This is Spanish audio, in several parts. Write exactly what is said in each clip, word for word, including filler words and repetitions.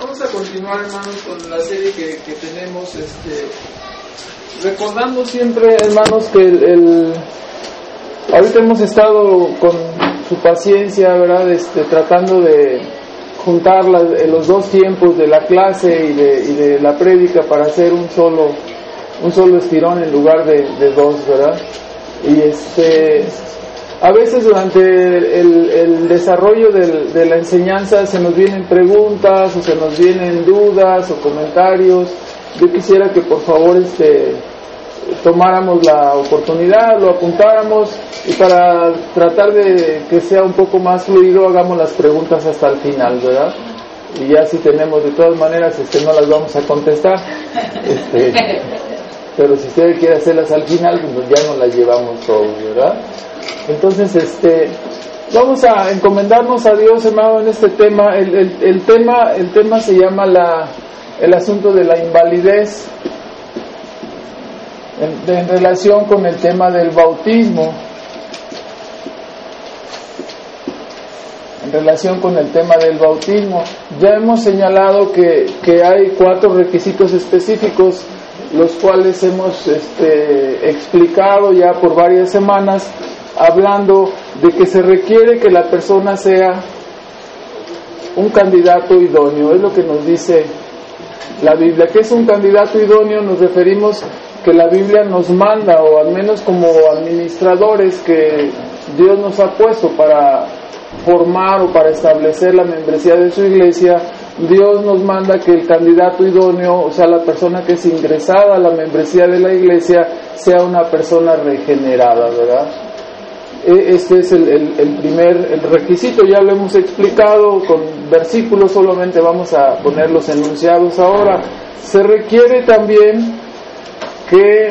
vamos a continuar, hermanos, con la serie que, que tenemos, este, recordando siempre, hermanos, que el, el ahorita hemos estado con su paciencia, ¿verdad? Este, tratando de juntar la, los dos tiempos de la clase y de, y de la prédica para hacer un solo, un solo estirón en lugar de, de dos, ¿verdad? Y este, a veces durante el, el desarrollo del, de la enseñanza se nos vienen preguntas o se nos vienen dudas o comentarios. Yo quisiera que por favor este, tomáramos la oportunidad, lo apuntáramos, y para tratar de que sea un poco más fluido hagamos las preguntas hasta el final, ¿verdad? Y ya si tenemos, de todas maneras este, no las vamos a contestar, este, pero si usted quiere hacerlas al final, pues ya nos las llevamos todos, ¿verdad? Entonces, este, vamos a encomendarnos a Dios, hermano, en este tema. El, el, el tema, el tema se llama la, el asunto de la invalidez, en, en relación con el tema del bautismo. En relación con el tema del bautismo, ya hemos señalado que, que hay cuatro requisitos específicos, los cuales hemos este, explicado ya por varias semanas, hablando de que se requiere que la persona sea un candidato idóneo. Es lo que nos dice la Biblia. ¿Qué es un candidato idóneo? Nos referimos que la Biblia nos manda, o al menos como administradores que Dios nos ha puesto para formar o para establecer la membresía de su iglesia, Dios nos manda que el candidato idóneo, o sea, la persona que es ingresada a la membresía de la iglesia, sea una persona regenerada, ¿verdad? Este es el, el, el primer el requisito, ya lo hemos explicado con versículos, solamente vamos a poner los enunciados ahora. Se requiere también que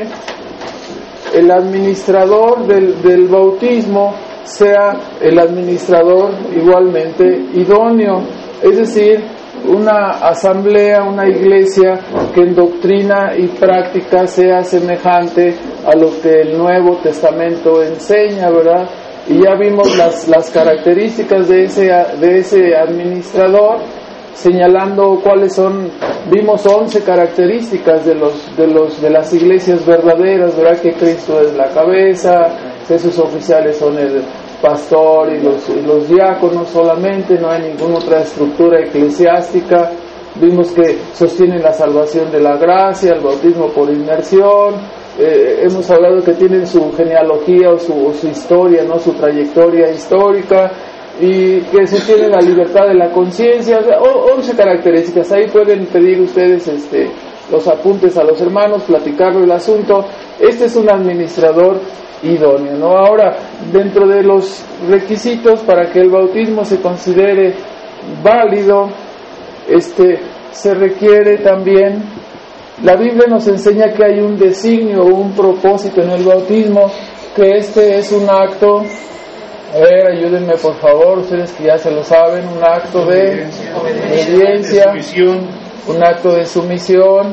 el administrador del, del bautismo sea el administrador igualmente idóneo, es decir, una asamblea, una iglesia que en doctrina y práctica sea semejante a lo que el Nuevo Testamento enseña, ¿verdad? Y ya vimos las, las características de ese, de ese administrador, señalando cuáles son. Vimos once características de los, de los, de las iglesias verdaderas, ¿verdad? Que Cristo es la cabeza, que sus oficiales son el pastor y los, y los diáconos solamente, no hay ninguna otra estructura eclesiástica. Vimos que sostienen la salvación de la gracia, el bautismo por inmersión. Eh, hemos hablado que tienen su genealogía o su, o su historia, no, su trayectoria histórica, y que sostienen la libertad de la conciencia. O sea, once características. Ahí pueden pedir ustedes este, los apuntes a los hermanos, platicarlo el asunto. Este es un administrador idóneo, ¿no? Ahora, dentro de los requisitos para que el bautismo se considere válido, este, se requiere también, la Biblia nos enseña que hay un designio o un propósito en el bautismo, que este es un acto, a ver, ayúdenme por favor, ustedes que ya se lo saben, un acto de obediencia, un acto de sumisión,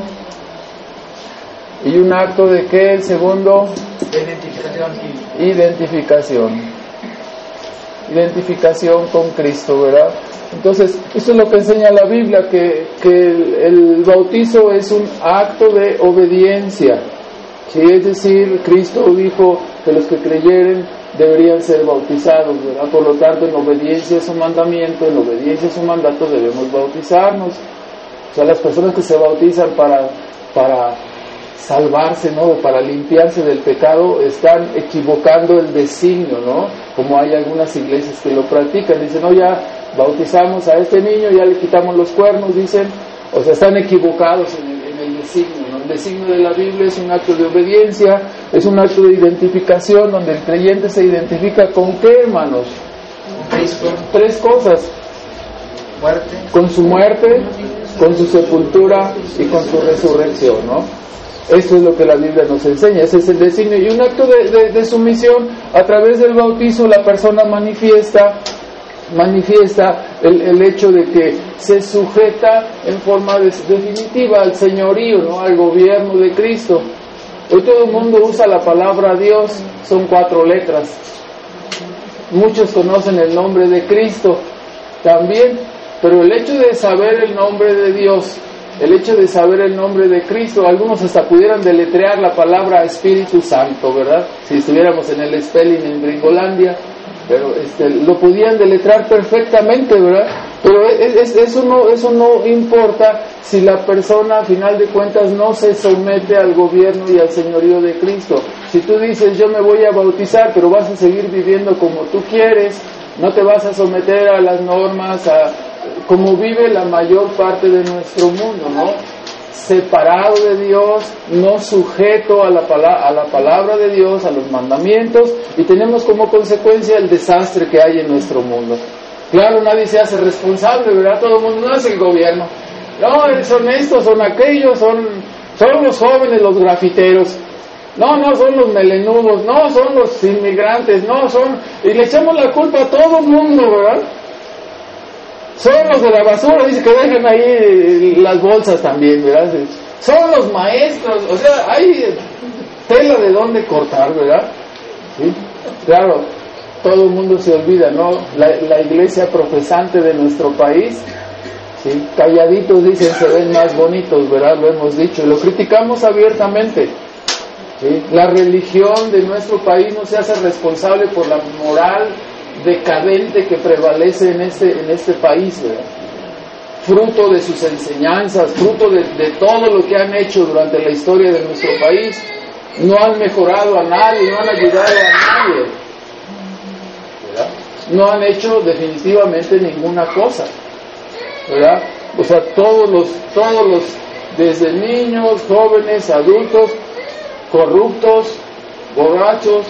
y un acto de ¿qué? El segundo, identificación. Identificación. Identificación con Cristo, ¿verdad? Entonces, eso es lo que enseña la Biblia, que, que el, el bautizo es un acto de obediencia. ¿Sí? Es decir, Cristo dijo que los que creyeren deberían ser bautizados, ¿verdad? Por lo tanto, en obediencia a su mandamiento, en obediencia a su mandato, debemos bautizarnos. O sea, las personas que se bautizan para, para salvarse, ¿no? Para limpiarse del pecado, están equivocando el designio, ¿no? Como hay algunas iglesias que lo practican, dicen, no, ya bautizamos a este niño, ya le quitamos los cuernos, dicen, o sea, están equivocados en el, en el designio, ¿no? El designio de la Biblia es un acto de obediencia, es un acto de identificación, donde el creyente se identifica con ¿qué, hermanos? Cristo. Tres cosas: Muerte. Con su muerte, con su sepultura y con su resurrección, ¿no? Esto es lo que la Biblia nos enseña, ese es el designio. Y un acto de, de, de sumisión, a través del bautizo la persona manifiesta manifiesta el, el hecho de que se sujeta en forma de, definitiva al señorío, ¿no? Al gobierno de Cristo. Hoy todo el mundo usa la palabra Dios, son cuatro letras. Muchos conocen el nombre de Cristo también, Pero el hecho de saber el nombre de Dios, el hecho de saber el nombre de Cristo, algunos hasta pudieran deletrear la palabra Espíritu Santo, ¿verdad? Si estuviéramos en el spelling en Gringolandia, pero este, lo podían deletrear perfectamente, ¿verdad? Pero es, es, eso, no, eso no importa si la persona, a final de cuentas, no se somete al gobierno y al señorío de Cristo. Si tú dices, yo me voy a bautizar, pero vas a seguir viviendo como tú quieres, no te vas a someter a las normas, a como vive la mayor parte de nuestro mundo, ¿no? Separado de Dios, no sujeto a la, pala- a la palabra de Dios, a los mandamientos, y tenemos como consecuencia el desastre que hay en nuestro mundo. Claro, nadie se hace responsable, ¿verdad? Todo el mundo, no es el gobierno, no, son estos, son aquellos, son, son los jóvenes, los grafiteros, no, no, son los melenudos, no, son los inmigrantes, no, son... Y le echamos la culpa a todo el mundo, ¿verdad? Son los de la basura, dice que dejan ahí las bolsas también, ¿verdad? Son los maestros, o sea, hay tela de dónde cortar, ¿verdad? ¿Sí? Claro, todo el mundo se olvida, ¿no? La, la iglesia profesante de nuestro país, ¿sí? Calladitos dicen se ven más bonitos, ¿verdad? Lo hemos dicho, y lo criticamos abiertamente. ¿Sí? La religión de nuestro país no se hace responsable por la moral decadente que prevalece en este, en este país, ¿verdad? Fruto de sus enseñanzas, fruto de, de todo lo que han hecho durante la historia de nuestro país. No han mejorado a nadie, no han ayudado a nadie, ¿verdad? No han hecho definitivamente ninguna cosa, ¿verdad? O sea, todos los, todos los, desde niños, jóvenes, adultos, corruptos, borrachos,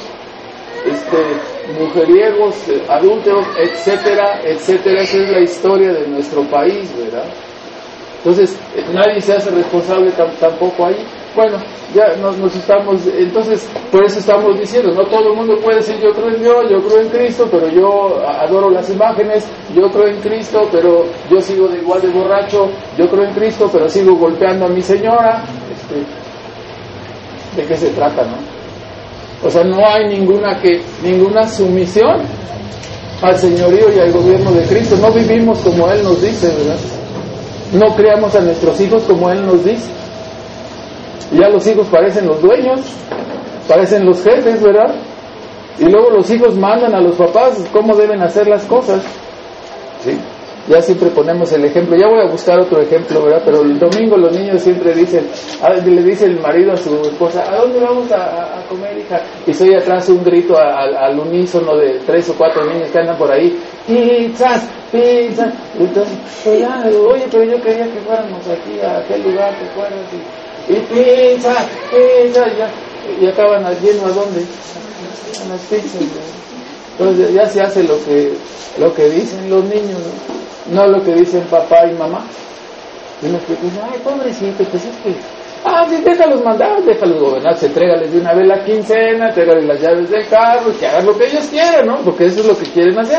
este, mujeriegos, adúlteros, etcétera, etcétera. Esa es la historia de nuestro país, ¿verdad? Entonces, nadie se hace responsable tam- tampoco ahí. Bueno, ya nos, nos estamos, entonces, por eso estamos diciendo, no todo el mundo puede decir, yo creo en Dios, yo creo en Cristo, pero yo adoro las imágenes, yo creo en Cristo, pero yo sigo de igual de borracho, yo creo en Cristo, pero sigo golpeando a mi señora. Este, ¿de qué se trata, no? O sea, no hay ninguna que ninguna sumisión al señorío y al gobierno de Cristo. No vivimos como Él nos dice, ¿verdad? No criamos a nuestros hijos como Él nos dice. Ya los hijos parecen los dueños, parecen los jefes, ¿verdad? Y luego los hijos mandan a los papás cómo deben hacer las cosas. ¿Sí? Ya siempre ponemos el ejemplo. Ya voy a buscar otro ejemplo, ¿verdad? Pero el domingo los niños siempre dicen, a, le dice el marido a su esposa, ¿a dónde vamos a, a comer, hija? Y se oye atrás un grito a, a, al unísono de tres o cuatro niños que andan por ahí, pizzas, pizzas. Entonces, pues ya, oye, pero yo quería que fuéramos aquí a aquel lugar, ¿te acuerdas? Y, y pizza, pizza, y, ya, y acaban yendo a dónde? A las pizzas, ¿verdad? Entonces ya se hace lo que lo que dicen los niños, no, no lo que dicen papá y mamá. Y uno que dice, ay, pobrecito, pues es que, ah, sí, déjalos mandar, déjalos gobernar, se entrégales de una vez la quincena, entrégales las llaves del carro, y que hagan lo que ellos quieran, ¿no? Porque eso es lo que quieren hacer.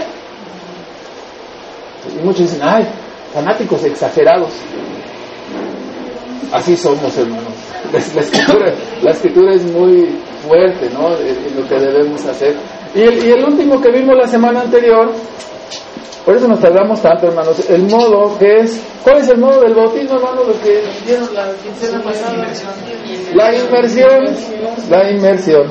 Y muchos dicen, ay, fanáticos exagerados. Así somos, hermanos. La, la, escritura, la escritura es muy fuerte, ¿no? En, en lo que debemos hacer. Y el, y el último que vimos la semana anterior, por eso nos tardamos tanto, hermanos, el modo que es, ¿cuál es el modo del bautismo, hermano? Lo que dieron la quincena pasada. La inmersión, la inmersión.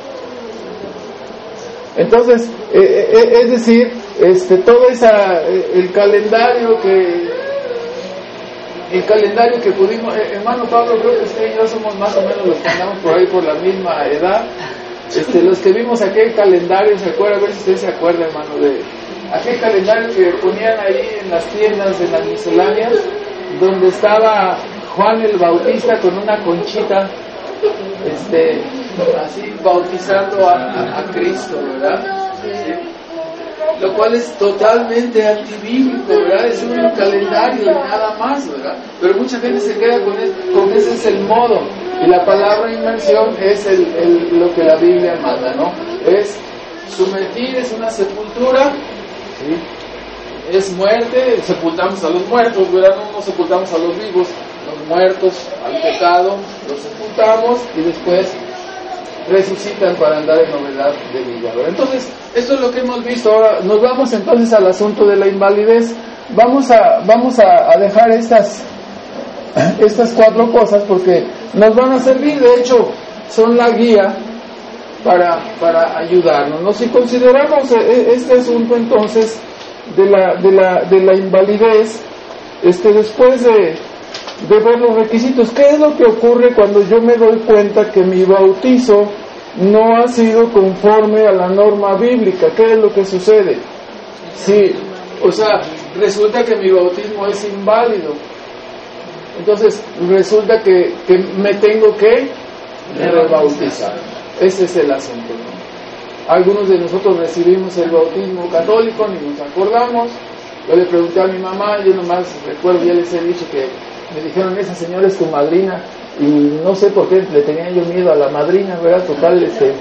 Entonces, eh, eh, es decir, este, todo esa, eh, el calendario que, el calendario que pudimos, eh, hermano Pablo, creo que usted y yo somos más o menos los que andamos por ahí por la misma edad. Este, los que vimos aquel calendario, ¿se acuerda? A ver si usted se acuerda, hermano, de aquel calendario que ponían ahí en las tiendas, en las misceláneas, donde estaba Juan el Bautista con una conchita, este, así bautizando a, a, a Cristo, ¿verdad? Sí. Lo cual es totalmente antibíblico, ¿verdad? Es un calendario y nada más, ¿verdad? Pero mucha gente se queda con, el, con ese es el modo. Y la palabra inmersión es el, el, lo que la Biblia manda, ¿no? Es sumergir, es una sepultura, ¿sí? Es muerte, sepultamos a los muertos, ¿verdad? No nos sepultamos a los vivos, los muertos al pecado, los sepultamos y después resucitan para andar en novedad de vida, ¿verdad? Entonces, esto es lo que hemos visto. Ahora nos vamos entonces al asunto de la invalidez. Vamos a, vamos a, a dejar estas, estas cuatro cosas porque nos van a servir, de hecho, son la guía para, para ayudarnos, ¿no? Si consideramos este asunto entonces de la, de la, de la invalidez, este, después de, de ver los requisitos, ¿qué es lo que ocurre cuando yo me doy cuenta que mi bautizo no ha sido conforme a la norma bíblica? ¿Qué es lo que sucede? Sí, o sea, resulta que mi bautismo es inválido. Entonces, resulta que, que me tengo que rebautizar. Ese es el asunto, ¿no? Algunos de nosotros recibimos el bautismo católico, ni nos acordamos. Yo le pregunté a mi mamá, yo nomás recuerdo, ya les he dicho que me dijeron, esa señora es tu madrina, y no sé por qué le tenía yo miedo a la madrina, ¿verdad? Total, este,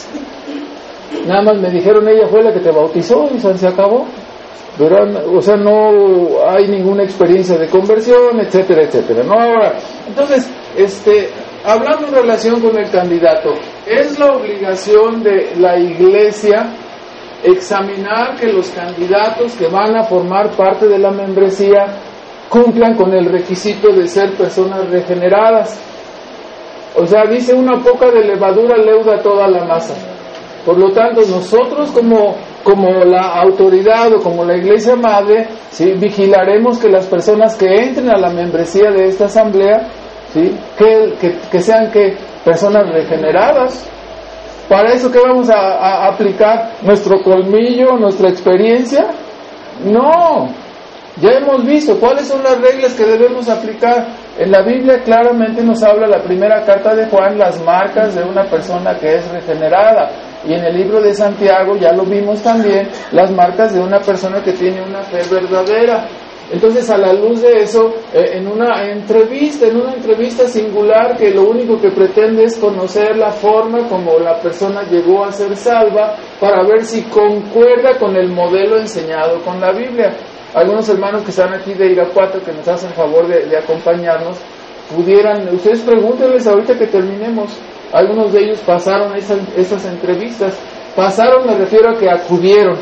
nada más me dijeron, ella fue la que te bautizó, y se acabó, ¿verdad? O sea, no hay ninguna experiencia de conversión, etcétera, etcétera, ¿no? Ahora, entonces, este, hablando en relación con el candidato, es la obligación de la iglesia examinar que los candidatos que van a formar parte de la membresía cumplan con el requisito de ser personas regeneradas. O sea, dice, una poca de levadura leuda toda la masa. Por lo tanto, nosotros como, como la autoridad o como la iglesia madre, ¿sí?, vigilaremos que las personas que entren a la membresía de esta asamblea, ¿sí?, que, que, que sean que personas regeneradas. ¿Para eso qué vamos a, a aplicar? ¿Nuestro colmillo, nuestra experiencia? No. Ya hemos visto cuáles son las reglas que debemos aplicar. En la Biblia claramente nos habla la primera carta de Juan, las marcas de una persona que es regenerada. Y en el libro de Santiago, ya lo vimos también, las marcas de una persona que tiene una fe verdadera. Entonces, a la luz de eso, eh, en una entrevista, en una entrevista singular que lo único que pretende es conocer la forma como la persona llegó a ser salva, para ver si concuerda con el modelo enseñado con la Biblia. Algunos hermanos que están aquí de Irapuato, que nos hacen favor de, de acompañarnos, pudieran, ustedes pregúntenles ahorita que terminemos, algunos de ellos pasaron esas, esas entrevistas, pasaron, me refiero a que acudieron,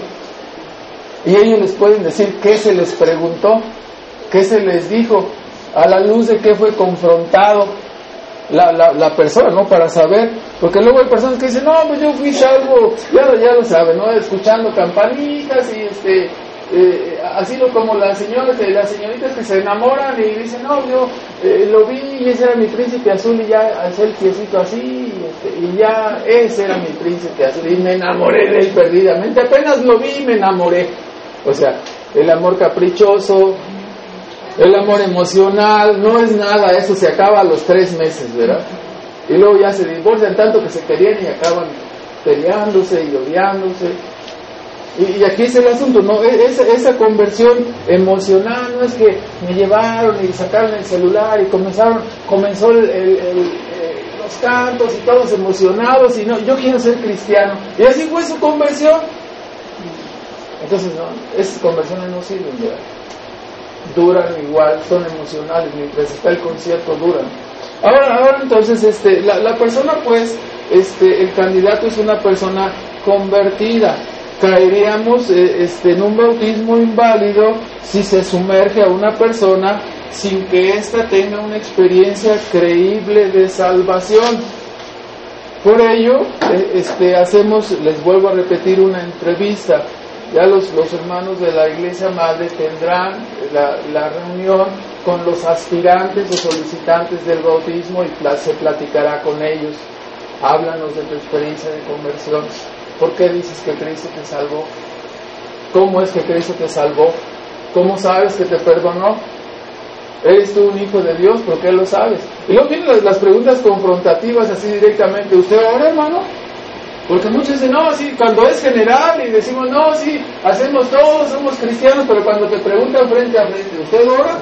y ellos les pueden decir qué se les preguntó, qué se les dijo, a la luz de qué fue confrontado la, la, la persona, ¿no? Para saber, porque luego hay personas que dicen, no, pues yo fui salvo, ya, ya lo saben, ¿no? Escuchando campanitas y este... Eh, así lo como las señoras, eh, las señoritas que se enamoran y dicen, no, yo eh, lo vi y ese era mi príncipe azul, y ya hacía el piecito así y, este, y ya ese era mi príncipe azul y me enamoré de él perdidamente, apenas lo vi y me enamoré. O sea, el amor caprichoso, el amor emocional, no es nada, eso se acaba a los tres meses, ¿verdad? Y luego ya se divorcian tanto que se querían y acaban peleándose y odiándose. Y aquí es el asunto, ¿no? Esa, esa conversión emocional, no es que me llevaron y sacaron el celular y comenzaron, comenzó el, el, el, eh, los cantos y todos emocionados y no, yo quiero ser cristiano. Y así fue su conversión. Entonces, no, esas conversiones no sirven, ¿verdad? Duran igual, son emocionales, mientras está el concierto duran. Ahora, ahora entonces, este, la, la persona pues, este, el candidato es una persona convertida. Caeríamos eh, este, en un bautismo inválido si se sumerge a una persona sin que ésta tenga una experiencia creíble de salvación. Por ello, eh, este, hacemos, les vuelvo a repetir, una entrevista. Ya los, los hermanos de la Iglesia Madre tendrán la, la reunión con los aspirantes o solicitantes del bautismo y pla- se platicará con ellos. Háblanos de tu experiencia de conversión. ¿Por qué dices que Cristo te salvó? ¿Cómo es que Cristo te salvó? ¿Cómo sabes que te perdonó? ¿Eres tú un hijo de Dios? ¿Por qué lo sabes? Y luego vienen las, las preguntas confrontativas así directamente. ¿Usted ora, hermano? Porque muchos dicen, no, sí, cuando es general y decimos, no, sí, hacemos todo, somos cristianos, pero cuando te preguntan frente a frente, ¿usted ora?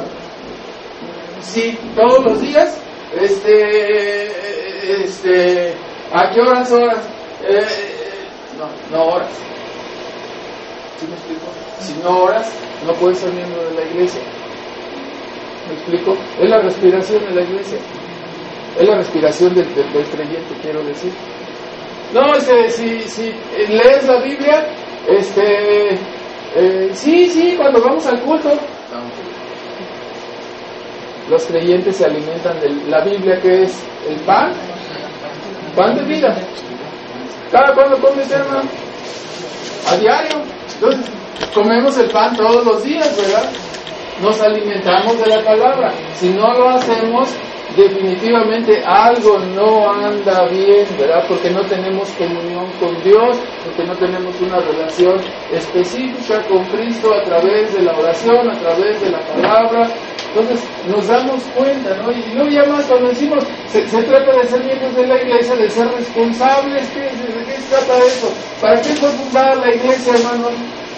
Sí, todos los días. Este, este, ¿a qué horas oras? Eh, No, no oras. ¿Sí me explico? Si no oras, no puedes ser miembro de la iglesia. ¿Me explico? Es la respiración de la iglesia. Es la respiración del, del, del creyente, quiero decir. No, este, si, si lees la Biblia, este, eh, sí, sí, cuando vamos al culto, los creyentes se alimentan de la Biblia, que es el pan, pan de vida. ¿Cada cuándo comes, hermano? A diario. Entonces, comemos el pan todos los días, ¿verdad? Nos alimentamos de la palabra. Si no lo hacemos, definitivamente algo no anda bien, ¿verdad? Porque no tenemos comunión con Dios, porque no tenemos una relación específica con Cristo a través de la oración, a través de la palabra. Entonces nos damos cuenta, ¿no? Y luego ya más cuando decimos, se, se trata de ser miembros de la iglesia, de ser responsables. ¿Qué, ¿De qué se trata eso? ¿Para qué fue fundada la iglesia, hermano?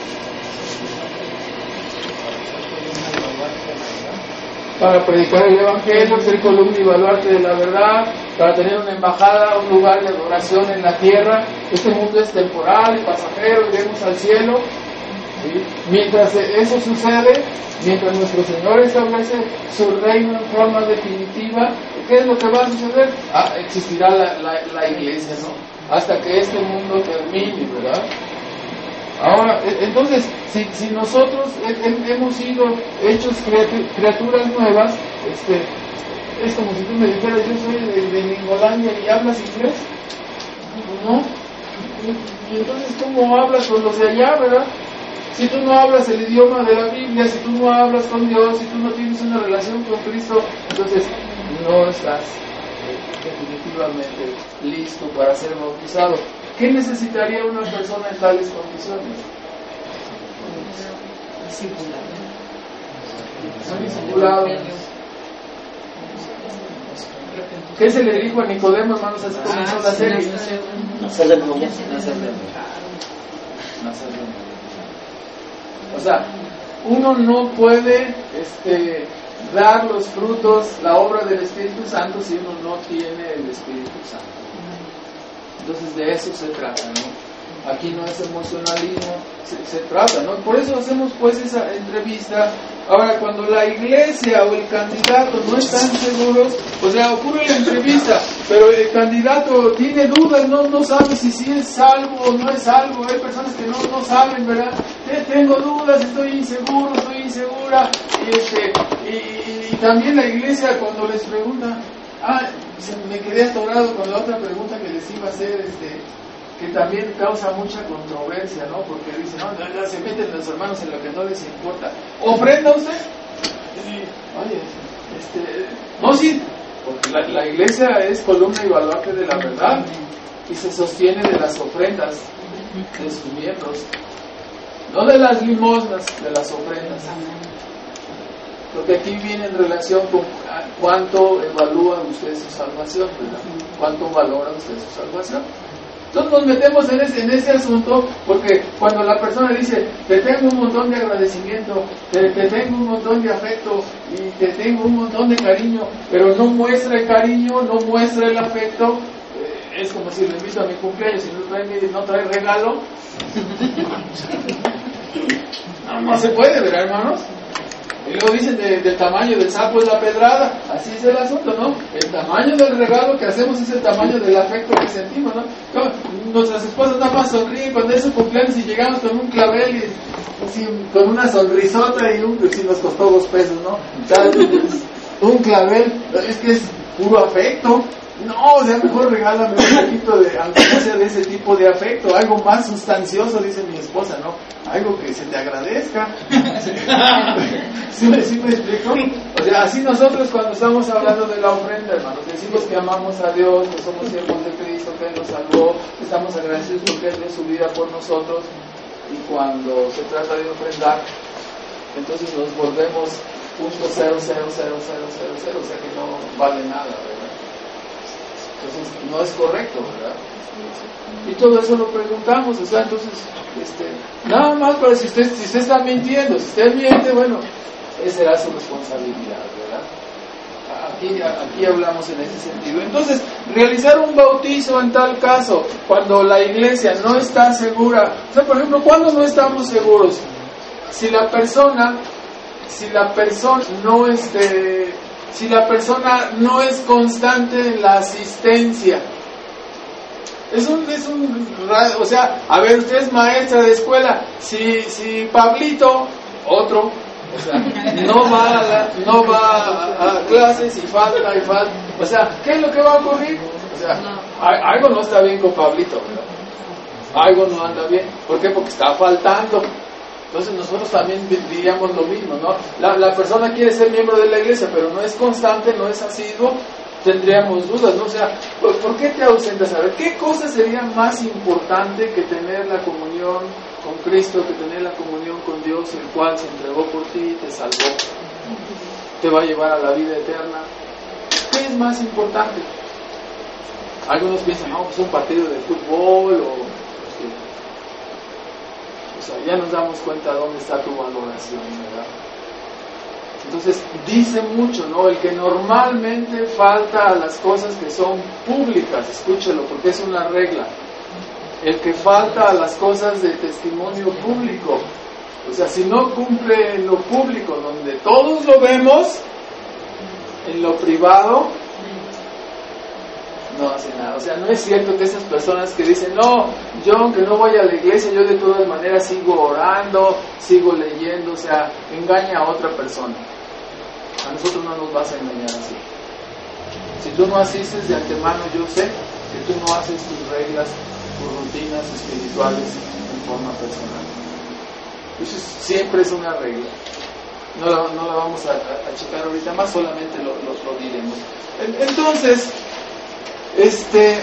Para predicar el evangelio, ser columna y baluarte de la verdad, para tener una embajada, un lugar de adoración en la tierra. Este mundo es temporal y pasajero, iremos al cielo. ¿Sí? Mientras eso sucede, mientras nuestro Señor establece su reino en forma definitiva, ¿qué es lo que va a suceder? Ah, existirá la, la, la iglesia, ¿no? Hasta que este mundo termine, ¿verdad? Ahora, entonces, si, si nosotros hemos sido hechos criaturas nuevas, este, es como si tú me dijeras, yo soy de, de Lingolandia y hablas inglés, ¿no? Y, y entonces, ¿cómo hablas con los de allá, verdad? Si tú no hablas el idioma de la Biblia, si tú no hablas con Dios, si tú no tienes una relación con Cristo, entonces no estás definitivamente listo para ser bautizado. ¿Qué necesitaría una persona en tales condiciones? Un discipulado. ¿Qué se le dijo a Nicodemo, hermanos? Así comenzó la serie. Nacer de nuevo. Nacer de nuevo. O sea, uno no puede este, dar los frutos, la obra del Espíritu Santo, si uno no tiene el Espíritu Santo. Entonces de eso se trata, ¿no? Aquí no es emocionalismo, se, se trata, ¿no? Por eso hacemos pues esa entrevista. Ahora, cuando la iglesia o el candidato no están seguros, o sea, ocurre la entrevista, pero el candidato tiene dudas, no, no sabe si sí es salvo o no es salvo. Hay personas que no, no saben, ¿verdad? Tengo dudas, estoy inseguro, estoy insegura. Y, este, y, y también la iglesia cuando les pregunta, ah, me quedé atorado con la otra pregunta que les iba a hacer, este, que también causa mucha controversia, ¿no? Porque dicen, no, no, no, se meten los hermanos en lo que no les importa. ¿Ofrenda usted? Sí. Oye, este, no, sí, porque la, la iglesia es columna y baluarte de la verdad y se sostiene de las ofrendas de sus miembros, no de las limosnas, de las ofrendas. Porque aquí viene en relación con cuánto evalúa usted su salvación, ¿verdad? Cuánto valora usted su salvación. Entonces nos metemos en ese, en ese asunto, porque cuando la persona dice, te tengo un montón de agradecimiento, te, te tengo un montón de afecto y te tengo un montón de cariño, pero no muestra el cariño, no muestra el afecto, eh, es como si le invito a mi cumpleaños y no trae, no trae regalo. No, no se puede, ¿verdad, hermanos? Y luego dicen de, del tamaño del sapo es la pedrada. Así es el asunto, ¿no? El tamaño del regalo que hacemos es el tamaño del afecto que sentimos, ¿no? Nuestras esposas nada más sonríen cuando es su cumpleaños y llegamos con un clavel y así, con una sonrisota y un, si nos costó dos pesos, ¿no? Un clavel, es que es puro afecto. No, o sea, mejor regálame un poquito de, aunque no sea de ese tipo de afecto, algo más sustancioso, dice mi esposa, ¿no? Algo que se te agradezca. ¿Sí me, sí me explico? O sea, así nosotros cuando estamos hablando de la ofrenda, hermanos, decimos que amamos a Dios, que somos siervos de Cristo, que Él nos salvó, que estamos agradecidos porque Él dio su vida por nosotros, y cuando se trata de ofrendar, entonces nos volvemos punto cero cero cero cero cero cero, o sea que no vale nada, ¿verdad? Entonces no es correcto, ¿verdad? Y todo eso lo preguntamos, o sea, entonces, este, nada más para si usted, si usted está mintiendo, si usted miente, bueno, esa será su responsabilidad, ¿verdad? Aquí, aquí hablamos en ese sentido. Entonces, realizar un bautizo en tal caso, cuando la iglesia no está segura, o sea, por ejemplo, ¿cuándo no estamos seguros? Si la persona, si la persona no este, si la persona no es constante en la asistencia. Es un, es un, o sea, a ver, usted es maestra de escuela, si, si Pablito, otro, o sea, no va a, la, no va a, a clases y falta y falta, o sea, ¿qué es lo que va a ocurrir? O sea, algo no está bien con Pablito, ¿verdad? Algo no anda bien. ¿Por qué? Porque está faltando. Entonces nosotros también diríamos lo mismo, ¿no? La, la persona quiere ser miembro de la iglesia, pero no es constante, no es asiduo, tendríamos dudas, ¿no? O sea, ¿por, ¿por qué te ausentas? A ver, ¿qué cosa sería más importante que tener la comunión con Cristo, que tener la comunión con Dios, el cual se entregó por ti, te salvó, te va a llevar a la vida eterna? ¿Qué es más importante? Algunos piensan, no, pues un partido de fútbol o... O sea, ya nos damos cuenta dónde está tu valoración, ¿verdad? Entonces, dice mucho, ¿no? El que normalmente falta a las cosas que son públicas, escúchelo, porque es una regla. El que falta a las cosas de testimonio público, o sea, si no cumple en lo público, donde todos lo vemos, en lo privado, no hace nada. O sea, no es cierto que esas personas que dicen, no, yo aunque no voy a la iglesia, yo de todas maneras sigo orando, sigo leyendo, o sea, engaña a otra persona. A nosotros no nos vas a engañar así. Si tú no asistes de antemano, yo sé que tú no haces tus reglas, tus rutinas espirituales en forma personal. Eso siempre es una regla. No la, no la vamos a, a, a checar ahorita más, solamente lo, lo, lo diremos. Entonces, Este,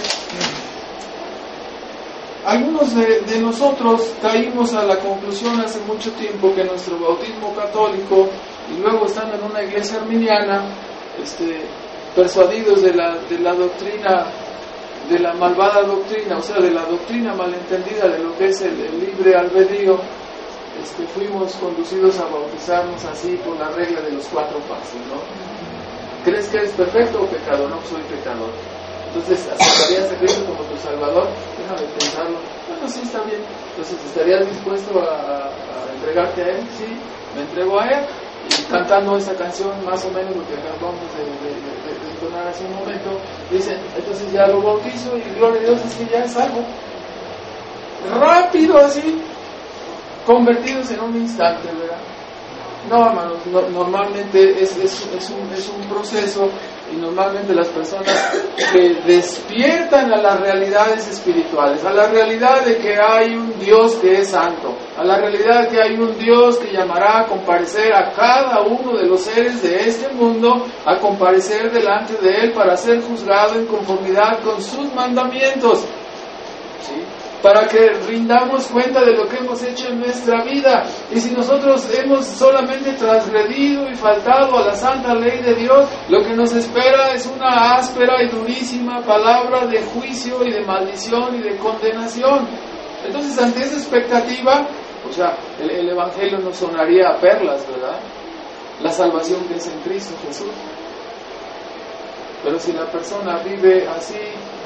algunos de, de nosotros caímos a la conclusión hace mucho tiempo que nuestro bautismo católico, y luego estando en una iglesia arminiana, este, persuadidos de la, de la doctrina, de la malvada doctrina, o sea, de la doctrina malentendida de lo que es el, el libre albedrío, este, fuimos conducidos a bautizarnos así por la regla de los cuatro pasos, ¿no? ¿Crees que eres perfecto o pecador? No, soy pecador. Entonces, ¿aceptarías a Cristo como tu Salvador? Déjame pensarlo. Bueno, sí, está bien. Entonces, ¿estarías dispuesto a, a entregarte a Él? Sí, me entrego a Él. Y cantando esa canción, más o menos lo que acabamos de, de, de, de entonar hace un momento, dice, entonces ya lo bautizo y gloria a Dios, es que ya es algo. Rápido así, convertidos en un instante, ¿verdad? No, hermanos, no, normalmente es, es, es, un, es un proceso, y normalmente las personas que despiertan a las realidades espirituales, a la realidad de que hay un Dios que es santo, a la realidad de que hay un Dios que llamará a comparecer a cada uno de los seres de este mundo, a comparecer delante de Él para ser juzgado en conformidad con sus mandamientos, ¿sí? Para que rindamos cuenta de lo que hemos hecho en nuestra vida. Y si nosotros hemos solamente transgredido y faltado a la santa ley de Dios, lo que nos espera es una áspera y durísima palabra de juicio y de maldición y de condenación. Entonces, ante esa expectativa, o sea, el, el Evangelio nos sonaría a perlas, ¿verdad? La salvación que es en Cristo Jesús. Pero si la persona vive así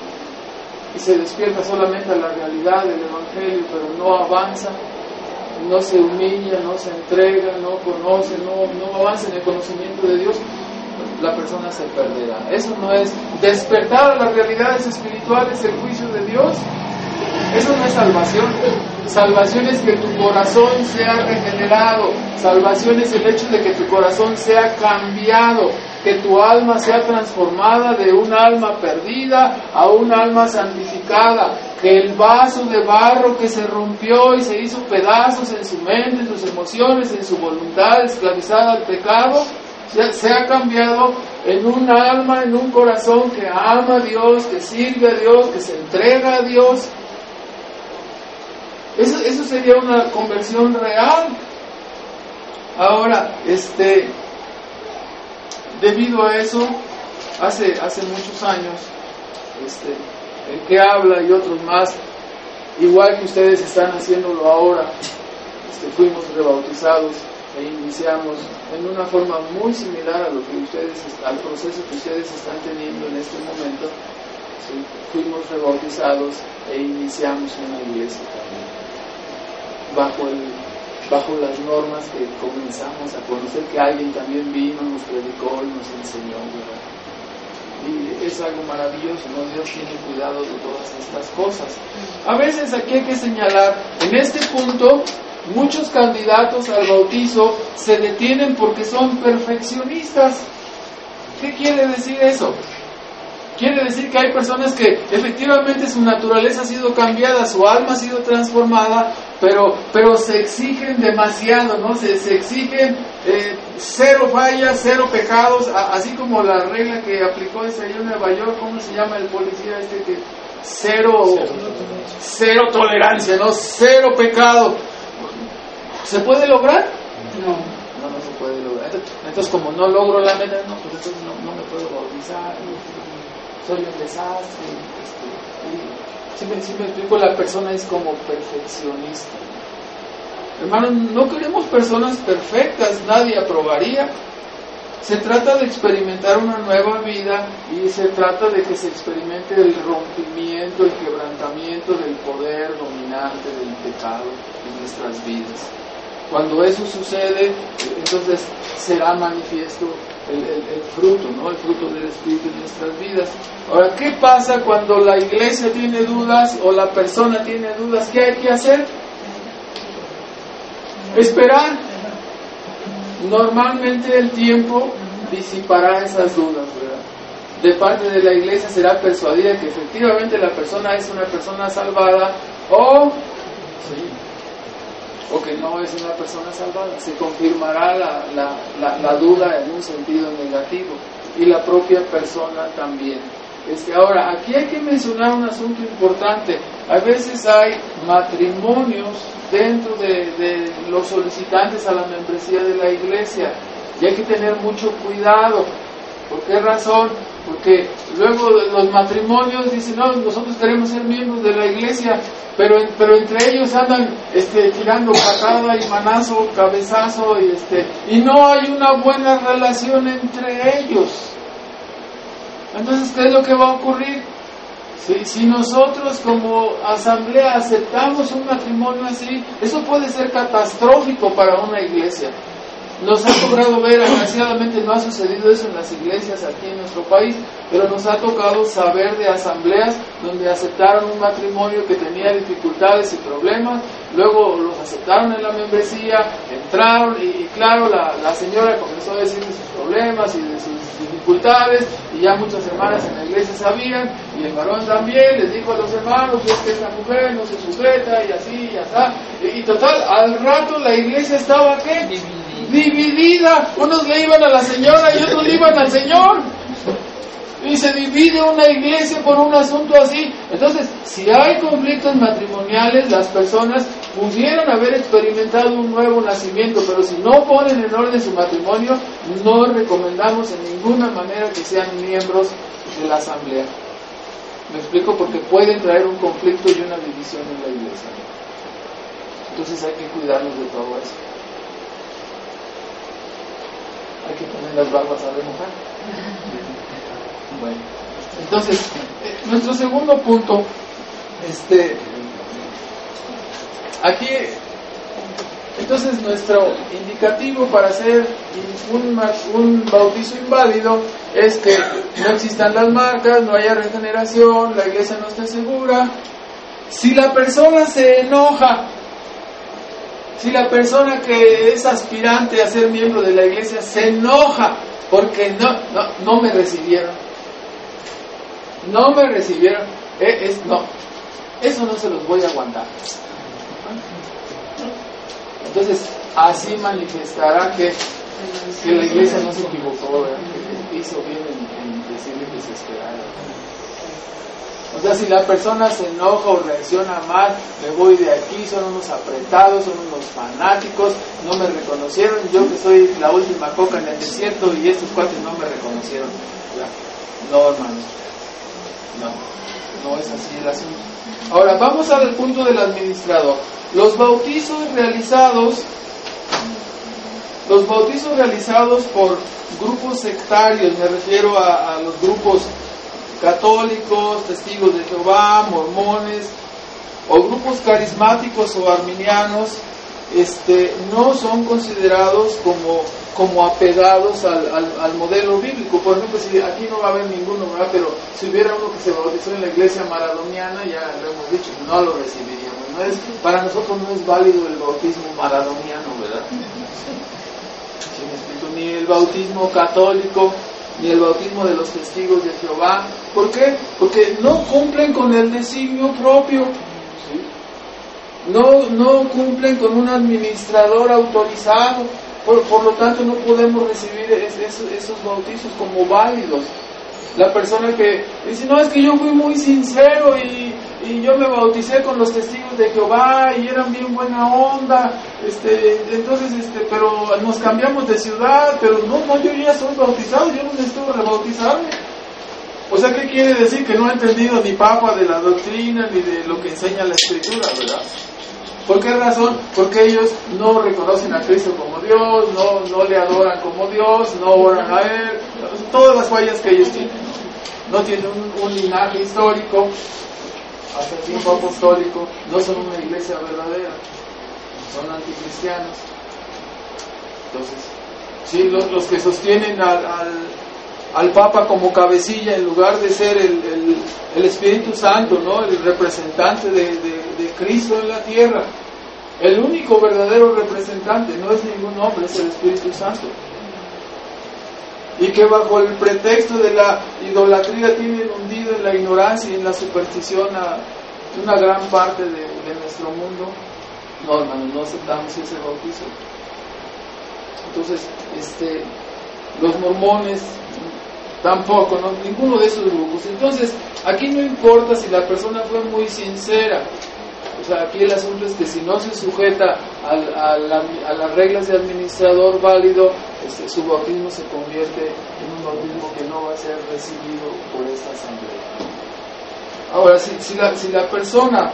y se despierta solamente a la realidad del Evangelio, pero no avanza, no se humilla, no se entrega, no conoce, no, no avanza en el conocimiento de Dios, la persona se perderá. Eso no es despertar a las realidades espirituales, el juicio de Dios. Eso no es salvación. Salvación es que tu corazón sea regenerado. Salvación es el hecho de que tu corazón sea cambiado, que tu alma sea transformada de un alma perdida a un alma santificada, que el vaso de barro que se rompió y se hizo pedazos en su mente, en sus emociones, en su voluntad esclavizada al pecado, sea cambiado en un alma, en un corazón que ama a Dios, que sirve a Dios, que se entrega a Dios. Eso, eso sería una conversión real. Ahora, este, debido a eso, hace, hace muchos años, este, el que habla y otros más, igual que ustedes están haciéndolo ahora, este, fuimos rebautizados e iniciamos en una forma muy similar a lo que ustedes, al proceso que ustedes están teniendo en este momento. ¿Sí? Fuimos rebautizados e iniciamos una iglesia también, bajo el bajo las normas que comenzamos a conocer, que alguien también vino, nos predicó y nos enseñó, ¿verdad? y es algo maravilloso, ¿no? Dios tiene cuidado de todas estas cosas. A veces aquí hay que señalar, en este punto, muchos candidatos al bautizo se detienen porque son perfeccionistas. ¿Qué quiere decir eso? Quiere decir que hay personas que efectivamente su naturaleza ha sido cambiada, su alma ha sido transformada, pero, pero se exigen demasiado, ¿no? Se, se exigen eh, cero fallas, cero pecados, a, así como la regla que aplicó ese allá en Nueva York, ¿cómo se llama el policía este que? Cero, cero tolerancia, ¿no? Cero pecado. ¿Se puede lograr? No, no, no se puede lograr. Entonces, entonces como no logro la meta, no, pues entonces no, no me puedo bautizar. Soy un desastre. Este, si, me, si me explico, la persona es como perfeccionista. Hermanos, no queremos personas perfectas, nadie aprobaría. Se trata de experimentar una nueva vida y se trata de que se experimente el rompimiento, el quebrantamiento del poder dominante del pecado en nuestras vidas. Cuando eso sucede, entonces será manifiesto el, el, el fruto, ¿no? El fruto del Espíritu en nuestras vidas. Ahora, ¿qué pasa cuando la iglesia tiene dudas o la persona tiene dudas? ¿Qué hay que hacer? Esperar. Normalmente el tiempo disipará esas dudas, ¿verdad? De parte de la iglesia será persuadida que efectivamente la persona es una persona salvada o... Sí, o que no es una persona salvada. Se confirmará la, la, la, la duda en un sentido negativo y la propia persona también. Este, ahora, aquí hay que mencionar un asunto importante. A veces hay matrimonios dentro de, de los solicitantes a la membresía de la iglesia y hay que tener mucho cuidado. ¿Por qué razón? Porque luego los matrimonios dicen, no, nosotros queremos ser miembros de la iglesia, pero, pero entre ellos andan este, tirando patada y manazo, cabezazo, y, este, y no hay una buena relación entre ellos. Entonces, ¿qué es lo que va a ocurrir? Si, si nosotros como asamblea aceptamos un matrimonio así, eso puede ser catastrófico para una iglesia. Nos ha tocado ver, desgraciadamente no ha sucedido eso en las iglesias aquí en nuestro país, pero nos ha tocado saber de asambleas donde aceptaron un matrimonio que tenía dificultades y problemas, luego los aceptaron en la membresía, entraron y, y claro, la, la señora comenzó a decir de sus problemas y de sus dificultades, y ya muchas hermanas en la iglesia sabían, y el varón también les dijo a los hermanos, es que esta mujer no se sujeta, y así, y así, y, y total, al rato la iglesia estaba, ¿qué? Dividida. Unos le iban a la señora y otros le iban al señor, y se divide una iglesia por un asunto así. Entonces, si hay conflictos matrimoniales, las personas pudieron haber experimentado un nuevo nacimiento, pero si no ponen en orden su matrimonio, no recomendamos en ninguna manera que sean miembros de la asamblea. Me explico, porque pueden traer un conflicto y una división en la iglesia. Entonces hay que cuidarnos de todo eso. Hay que poner las barbas a remojar. Bueno, entonces, eh, nuestro segundo punto, este, aquí, entonces nuestro indicativo para hacer un, un bautizo inválido es que no existan las marcas, no haya regeneración, la iglesia no esté segura. Si la persona se enoja, si la persona que es aspirante a ser miembro de la iglesia se enoja porque no, no, no me recibieron, no me recibieron, eh, es, no, eso no se los voy a aguantar. Entonces, así manifestará que, que la iglesia no se equivocó, ¿verdad? Que hizo bien en, en decirle que se esperara. O sea, si la persona se enoja o reacciona mal, me voy de aquí, son unos apretados, son unos fanáticos, no me reconocieron, yo que soy la última coca en el desierto y estos cuates no me reconocieron. Ya. No, hermano, no, no es así el asunto. Ahora, vamos al punto del administrador. Los bautizos realizados, los bautizos realizados por grupos sectarios, me refiero a, a los grupos católicos, testigos de Jehová, mormones, o grupos carismáticos o arminianos, este, no son considerados como, como apegados al, al, al modelo bíblico. Por ejemplo, si aquí no va a haber ninguno, ¿verdad? Pero si hubiera uno que se bautizó en la iglesia maradoniana, ya lo hemos dicho, no lo recibiríamos. No es, para nosotros no es válido el bautismo maradoniano, ¿verdad? Ni el bautismo católico, ni el bautismo de los testigos de Jehová. ¿Por qué? Porque no cumplen con el designio propio, ¿sí? no, no cumplen con un administrador autorizado, por, por lo tanto no podemos recibir es, es, esos bautizos como válidos. La persona que dice, no, es que yo fui muy sincero y, y yo me bauticé con los testigos de Jehová y eran bien buena onda, este, entonces, este, pero nos cambiamos de ciudad, pero no, no, yo ya soy bautizado, yo no necesito rebautizarme. O sea, ¿qué quiere decir? Que no ha entendido ni papa de la doctrina ni de lo que enseña la Escritura, ¿verdad? ¿Por qué razón? Porque ellos no reconocen a Cristo como Dios, no, no le adoran como Dios, no oran a Él, todas las fallas que ellos tienen. No tienen un, un linaje histórico, hasta el tiempo apostólico, no son una iglesia verdadera, son anticristianos. Entonces, sí, los, los que sostienen al, al, al Papa como cabecilla en lugar de ser el, el, el Espíritu Santo, ¿no? El representante de, de, de Cristo en la tierra. El único verdadero representante no es ningún hombre, es el Espíritu Santo. Y que bajo el pretexto de la idolatría tienen hundido en la ignorancia y en la superstición a una gran parte de, de nuestro mundo. No, hermanos, no aceptamos ese bautizo. Entonces, este, los mormones tampoco, ¿no? Ninguno de esos grupos. Entonces, aquí no importa si la persona fue muy sincera. O sea, aquí el asunto es que si no se sujeta a, a, la, a las reglas de administrador válido, este, su bautismo se convierte en un bautismo que no va a ser recibido por esta asamblea. Ahora, si, si, la, si la persona,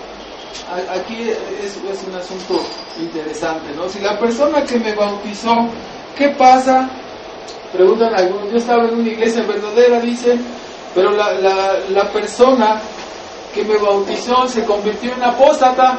aquí es, es un asunto interesante, ¿no? Si la persona que me bautizó, ¿qué pasa? Preguntan algunos, yo estaba en una iglesia verdadera, dicen, pero la, la, la persona que me bautizó se convirtió en apóstata.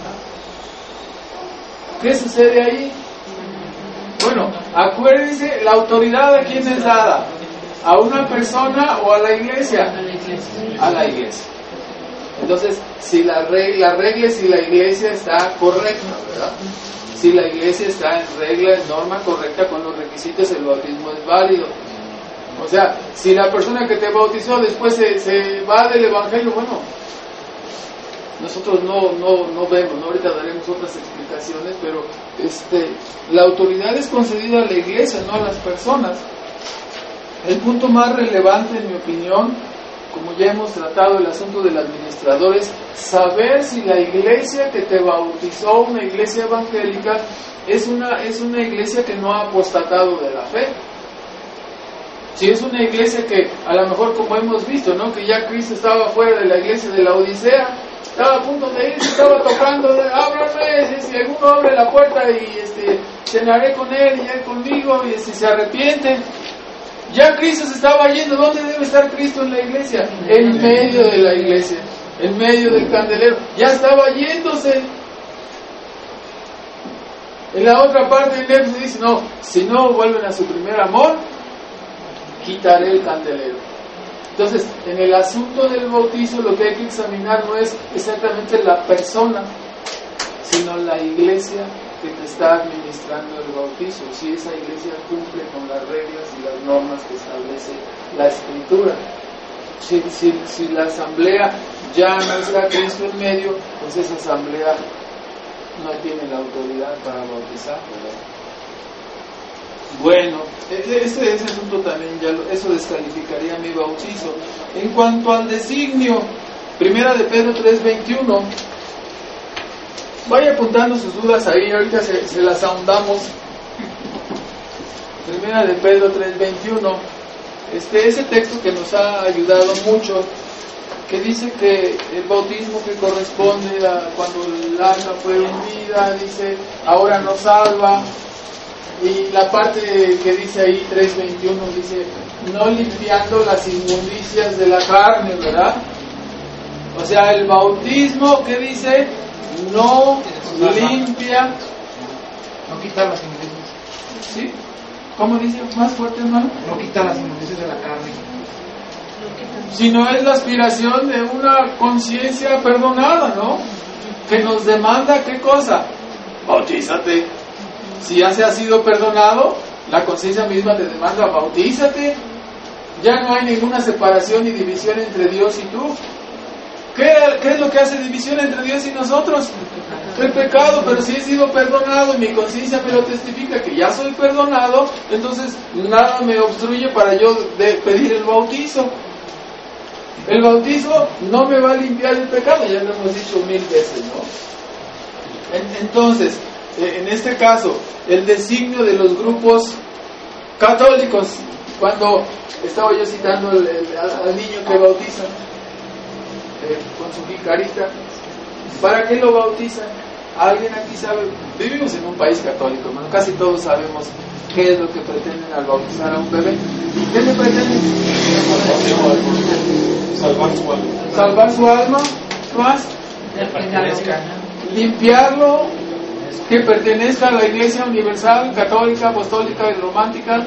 ¿Qué sucede ahí? Bueno, acuérdense, la autoridad ¿a quién es dada? ¿A una persona o a la iglesia? A la iglesia. A la iglesia. Entonces, si la regla, la regla si la iglesia está correcta, ¿verdad? Si la iglesia está en regla, en norma correcta con los requisitos, el bautismo es válido. O sea, si la persona que te bautizó después se, se va del evangelio, bueno, nosotros no, no, no vemos, ¿no? Ahorita daremos otras explicaciones, pero este, la autoridad es concedida a la iglesia, no a las personas. El punto más relevante, en mi opinión, como ya hemos tratado el asunto del administrador, es saber si la iglesia que te bautizó, una iglesia evangélica, es una, es una iglesia que no ha apostatado de la fe. Si es una iglesia que, a lo mejor como hemos visto, ¿no? Que ya Cristo estaba fuera de la iglesia de la Odisea, estaba a punto de ir, estaba tocando, ábrame, si alguno abre la puerta y este, cenaré con él y él conmigo, y si se arrepiente. Ya Cristo se estaba yendo. ¿Dónde debe estar Cristo en la iglesia? En medio de la iglesia, en medio del candelero. Ya estaba yéndose. En la otra parte del Éxodo dice, no, si no vuelven a su primer amor, quitaré el candelero. Entonces, en el asunto del bautizo, lo que hay que examinar no es exactamente la persona, sino la iglesia que te está administrando el bautizo, si esa iglesia cumple con las reglas y las normas que establece la Escritura. Si, si, si la asamblea ya no está Cristo en medio, pues esa asamblea no tiene la autoridad para bautizar, ¿verdad? Bueno, ese, ese asunto también, ya lo, eso descalificaría mi bautizo. En cuanto al designio, Primera de Pedro tres veintiuno, vaya apuntando sus dudas ahí, ahorita se, se las ahondamos. Primera de Pedro tres veintiuno, este, ese texto que nos ha ayudado mucho, que dice que el bautismo que corresponde a cuando el arca fue hundida, dice, ahora nos salva. Y la parte que dice ahí, tres veintiuno, dice, no limpiando las inmundicias de la carne, ¿verdad? O sea, el bautismo, ¿qué dice? No limpia. No quita las inmundicias. ¿Sí? ¿Cómo dice? Más fuerte, hermano. No quita las inmundicias de la carne. Sino es la aspiración de una conciencia perdonada, ¿no? Que nos demanda, ¿qué cosa? Bautízate. Si ya se ha sido perdonado, la conciencia misma te demanda, bautízate. Ya no hay ninguna separación ni división entre Dios y tú. ¿Qué, ¿Qué es lo que hace división entre Dios y nosotros? El pecado, pero si he sido perdonado y mi conciencia me lo testifica que ya soy perdonado, entonces nada me obstruye para yo de pedir el bautizo. El bautizo no me va a limpiar el pecado, ya lo hemos dicho mil veces, ¿no? Entonces, en este caso, el designio de los grupos católicos, cuando estaba yo citando el, el, al niño que bautiza eh, con su jicarita, ¿para qué lo bautizan? ¿Alguien aquí sabe? Vivimos en un país católico, hermano, casi todos sabemos qué es lo que pretenden al bautizar a un bebé. ¿Qué le pretenden? Salvar su alma. Salvar su alma, más limpiarlo, que pertenezca a la Iglesia Universal, Católica, Apostólica y Romántica.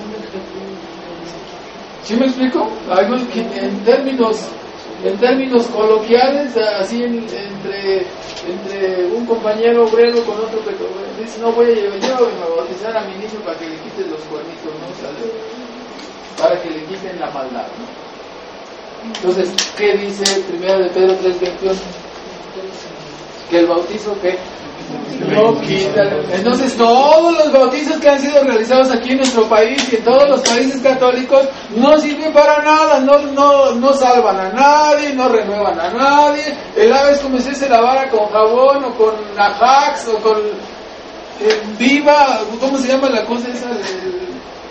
¿Sí me explico? Algo que en términos en términos coloquiales, así en, entre entre un compañero obrero con otro que dice, no voy a llevar yo a bautizar a mi niño para que le quiten los cuernitos, ¿no? ¿Sale? Para que le quiten la maldad, ¿no? Entonces, ¿qué dice primero de Pedro tres veintiuno? Que el bautizo, ¿qué? No quita. Entonces, todos los bautizos que han sido realizados aquí en nuestro país y en todos los países católicos no sirven para nada, no, no, no salvan a nadie, no renuevan a nadie. El ave es como si se lavara con jabón o con Ajax o con eh, Viva, ¿cómo se llama la cosa esa? De,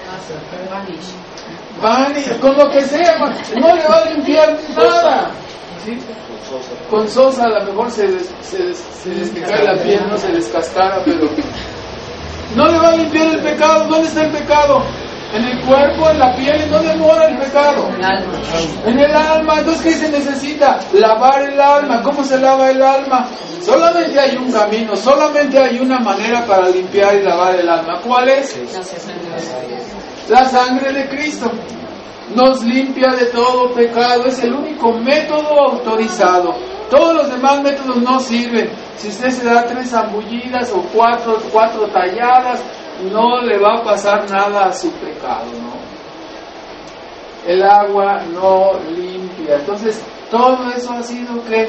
Vani, con lo que sea, no le va a limpiar nada. ¿Sí? Con sosa a lo mejor se, des, se, des, se descae la piel, no se descascara, pero no le va a limpiar el pecado. ¿Dónde está el pecado? En el cuerpo, en la piel. ¿En dónde mora el pecado? En el alma. En el alma. Entonces, ¿qué se necesita? Lavar el alma. ¿Cómo se lava el alma? Solamente hay un camino, solamente hay una manera para limpiar y lavar el alma. ¿Cuál es? La sangre de Cristo. Nos limpia de todo pecado, es el único método autorizado. Todos los demás métodos no sirven. Si usted se da tres zambullidas o cuatro, cuatro talladas, no le va a pasar nada a su pecado, ¿no? El agua no limpia. Entonces, todo eso ha sido que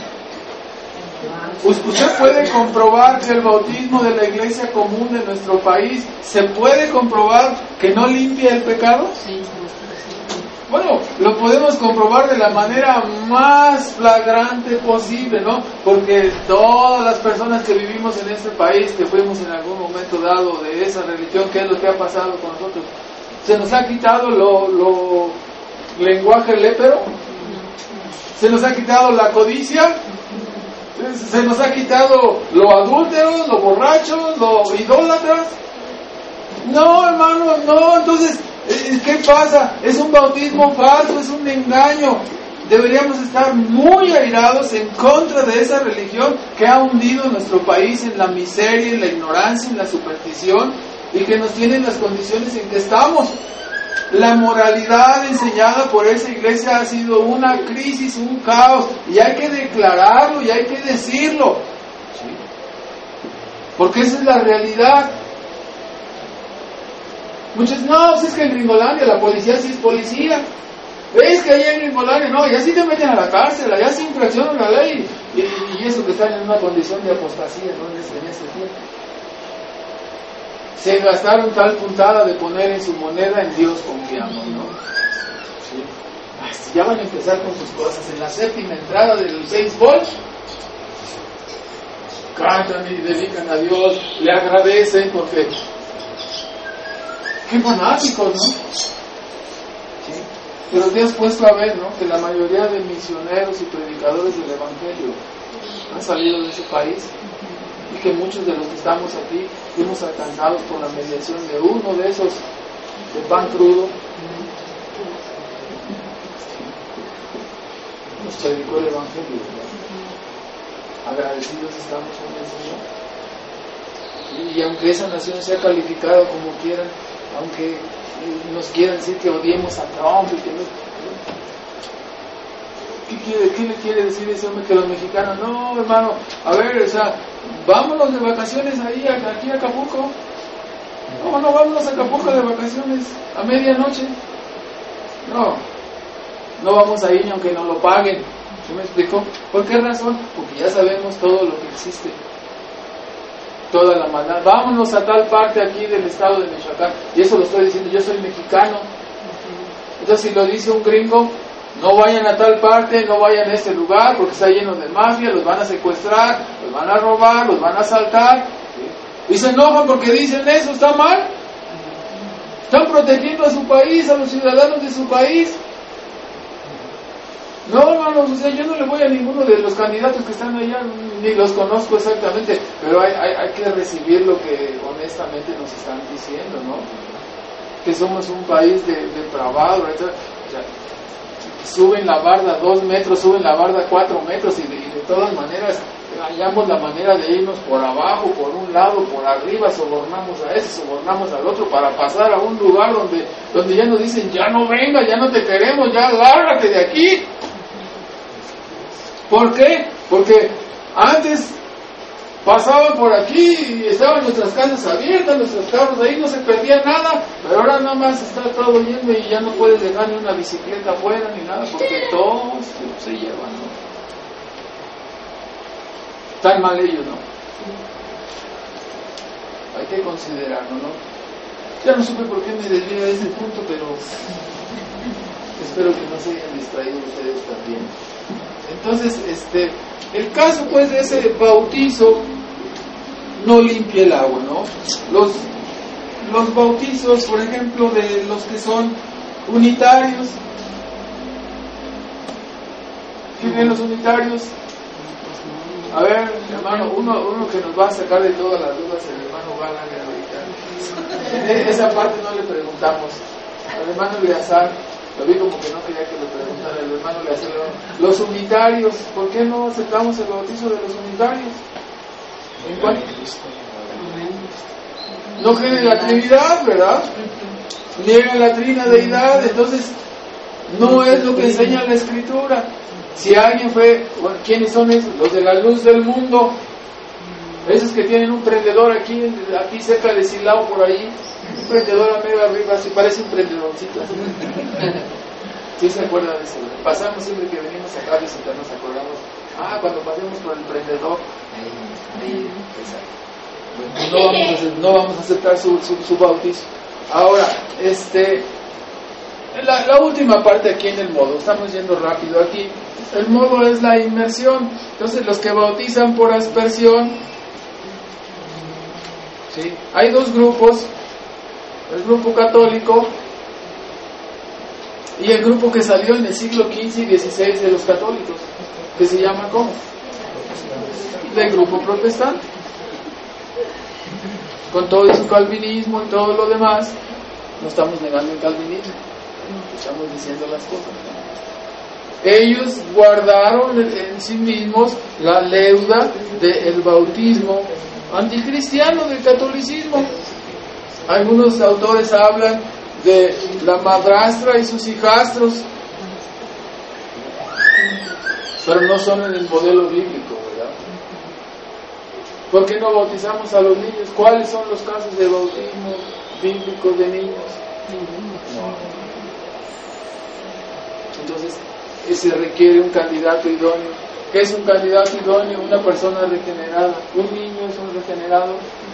usted puede comprobar que el bautismo de la iglesia común de nuestro país, ¿se puede comprobar que no limpia el pecado? Sí. Bueno, lo podemos comprobar de la manera más flagrante posible, ¿no? Porque todas las personas que vivimos en este país, que fuimos en algún momento dado de esa religión, ¿qué es lo que ha pasado con nosotros? Se nos ha quitado lo, lo lenguaje lépero, se nos ha quitado la codicia, se nos ha quitado lo adúltero, lo borracho, lo idólatras. No, hermano, no, entonces, ¿qué pasa? Es un bautismo falso, es un engaño. Deberíamos estar muy airados en contra de esa religión que ha hundido nuestro país en la miseria, en la ignorancia, en la superstición y que nos tiene en las condiciones en que estamos. La moralidad enseñada por esa iglesia ha sido una crisis, un caos, y hay que declararlo y hay que decirlo, porque esa es la realidad. Muchos, no, pues es que en Gringolandia la policía sí es policía. ¿Ves que allá en Gringolandia no? Ya sí te meten a la cárcel, allá sí infraccionan la ley. Y, y eso que están en una condición de apostasía, ¿no? En ese, en ese tiempo. Se gastaron tal puntada de poner en su moneda, en Dios confiamos, ¿no? Sí. Ay, ya van a empezar con sus cosas. En la séptima entrada del béisbol, cantan y dedican a Dios, le agradecen porque... ¡Qué fanáticos!, ¿no? ¿Sí? Pero te has puesto a ver, ¿no?, que la mayoría de misioneros y predicadores del Evangelio han salido de ese país y que muchos de los que estamos aquí fuimos alcanzados por la mediación de uno de esos de pan crudo. Los predicó el Evangelio, ¿verdad? Agradecidos estamos con el Señor. Y, y aunque esa nación sea calificada como quieran, aunque nos quieran decir que odiemos a Trump y que no, ¿qué, quiere, ¿qué le quiere decir ese hombre que los mexicanos? No, hermano, a ver, o sea, vámonos de vacaciones ahí, aquí a Acapulco. No, no, vámonos a Acapulco de vacaciones a medianoche. No, no vamos a ir aunque nos lo paguen. ¿Sí me explico? ¿Por qué razón? Porque ya sabemos todo lo que existe, toda la maldad. Vámonos a tal parte aquí del estado de Michoacán, y eso lo estoy diciendo, yo soy mexicano. Entonces, si lo dice un gringo, no vayan a tal parte, no vayan a ese lugar porque está lleno de mafia, los van a secuestrar, los van a robar, los van a asaltar. ¿Sí? Y se enojan porque dicen eso, está mal. Están protegiendo a su país, a los ciudadanos de su país. No, hermanos, o sea, yo no le voy a ninguno de los candidatos que están allá, ni los conozco exactamente, pero hay, hay, hay que recibir lo que honestamente nos están diciendo, ¿no? Que somos un país de, depravado, etcétera. O sea, suben la barda dos metros, suben la barda cuatro metros, y de, y de todas maneras hallamos la manera de irnos por abajo, por un lado, por arriba, sobornamos a ese, sobornamos al otro para pasar a un lugar donde, donde ya nos dicen, ya no venga, ya no te queremos, ya lárgate de aquí. ¿Por qué? Porque antes pasaban por aquí y estaban nuestras casas abiertas, nuestros carros ahí, no se perdía nada, pero ahora nada más está todo lleno y ya no puedes dejar ni una bicicleta afuera ni nada porque todos se llevan, ¿no? Están mal ellos, ¿no? Hay que considerarlo, ¿no? Ya no supe por qué me desvié de ese punto, pero espero que no se hayan distraído ustedes también. Entonces, este, el caso pues de ese bautizo no limpia el agua, ¿no? Los, los bautizos, por ejemplo, de los que son unitarios. ¿Quién los unitarios? A ver, hermano, uno, uno que nos va a sacar de todas las dudas, el hermano Gallagher ahorita. Esa parte no le preguntamos. Al hermano Eleazar, lo vi como que no quería que le preguntara, el hermano Eleazar. Los unitarios, ¿por qué no aceptamos el bautizo de los unitarios? ¿En cuál? No creen la Trinidad, ¿verdad? Niegan la Trina Deidad, entonces no es lo que enseña la Escritura. Si alguien fue, bueno, ¿quiénes son esos? Los de la luz del mundo, esos que tienen un prendedor aquí, aquí cerca de Silao, por ahí, un prendedor a medio arriba, así parece un prendedorcito. ¿Sí se acuerdan de eso? Pasamos siempre que venimos acá a visitar, nos acordamos, ah, cuando pasemos por el prendedor, ahí, exacto. No vamos a aceptar, no vamos a aceptar su, su, su bautizo. Ahora, este, la, la última parte aquí en el modo, estamos yendo rápido aquí. El modo es la inmersión. Entonces, los que bautizan por aspersión, ¿sí? Hay dos grupos: el grupo católico y el grupo que salió en el siglo quince y dieciséis de los católicos, que se llama ¿cómo? El grupo protestante, con todo su calvinismo y todo lo demás. No estamos negando el calvinismo, estamos diciendo las cosas, ¿no? Ellos guardaron en sí mismos la leuda del bautismo anticristiano del catolicismo. Algunos autores hablan de la madrastra y sus hijastros, pero no son en el modelo bíblico, ¿verdad? ¿Por qué no bautizamos a los niños? ¿Cuáles son los casos de bautismo bíblico de niños? No. Entonces, se requiere un candidato idóneo. ¿Qué es un candidato idóneo? Una persona regenerada. ¿Un niño es un regenerado?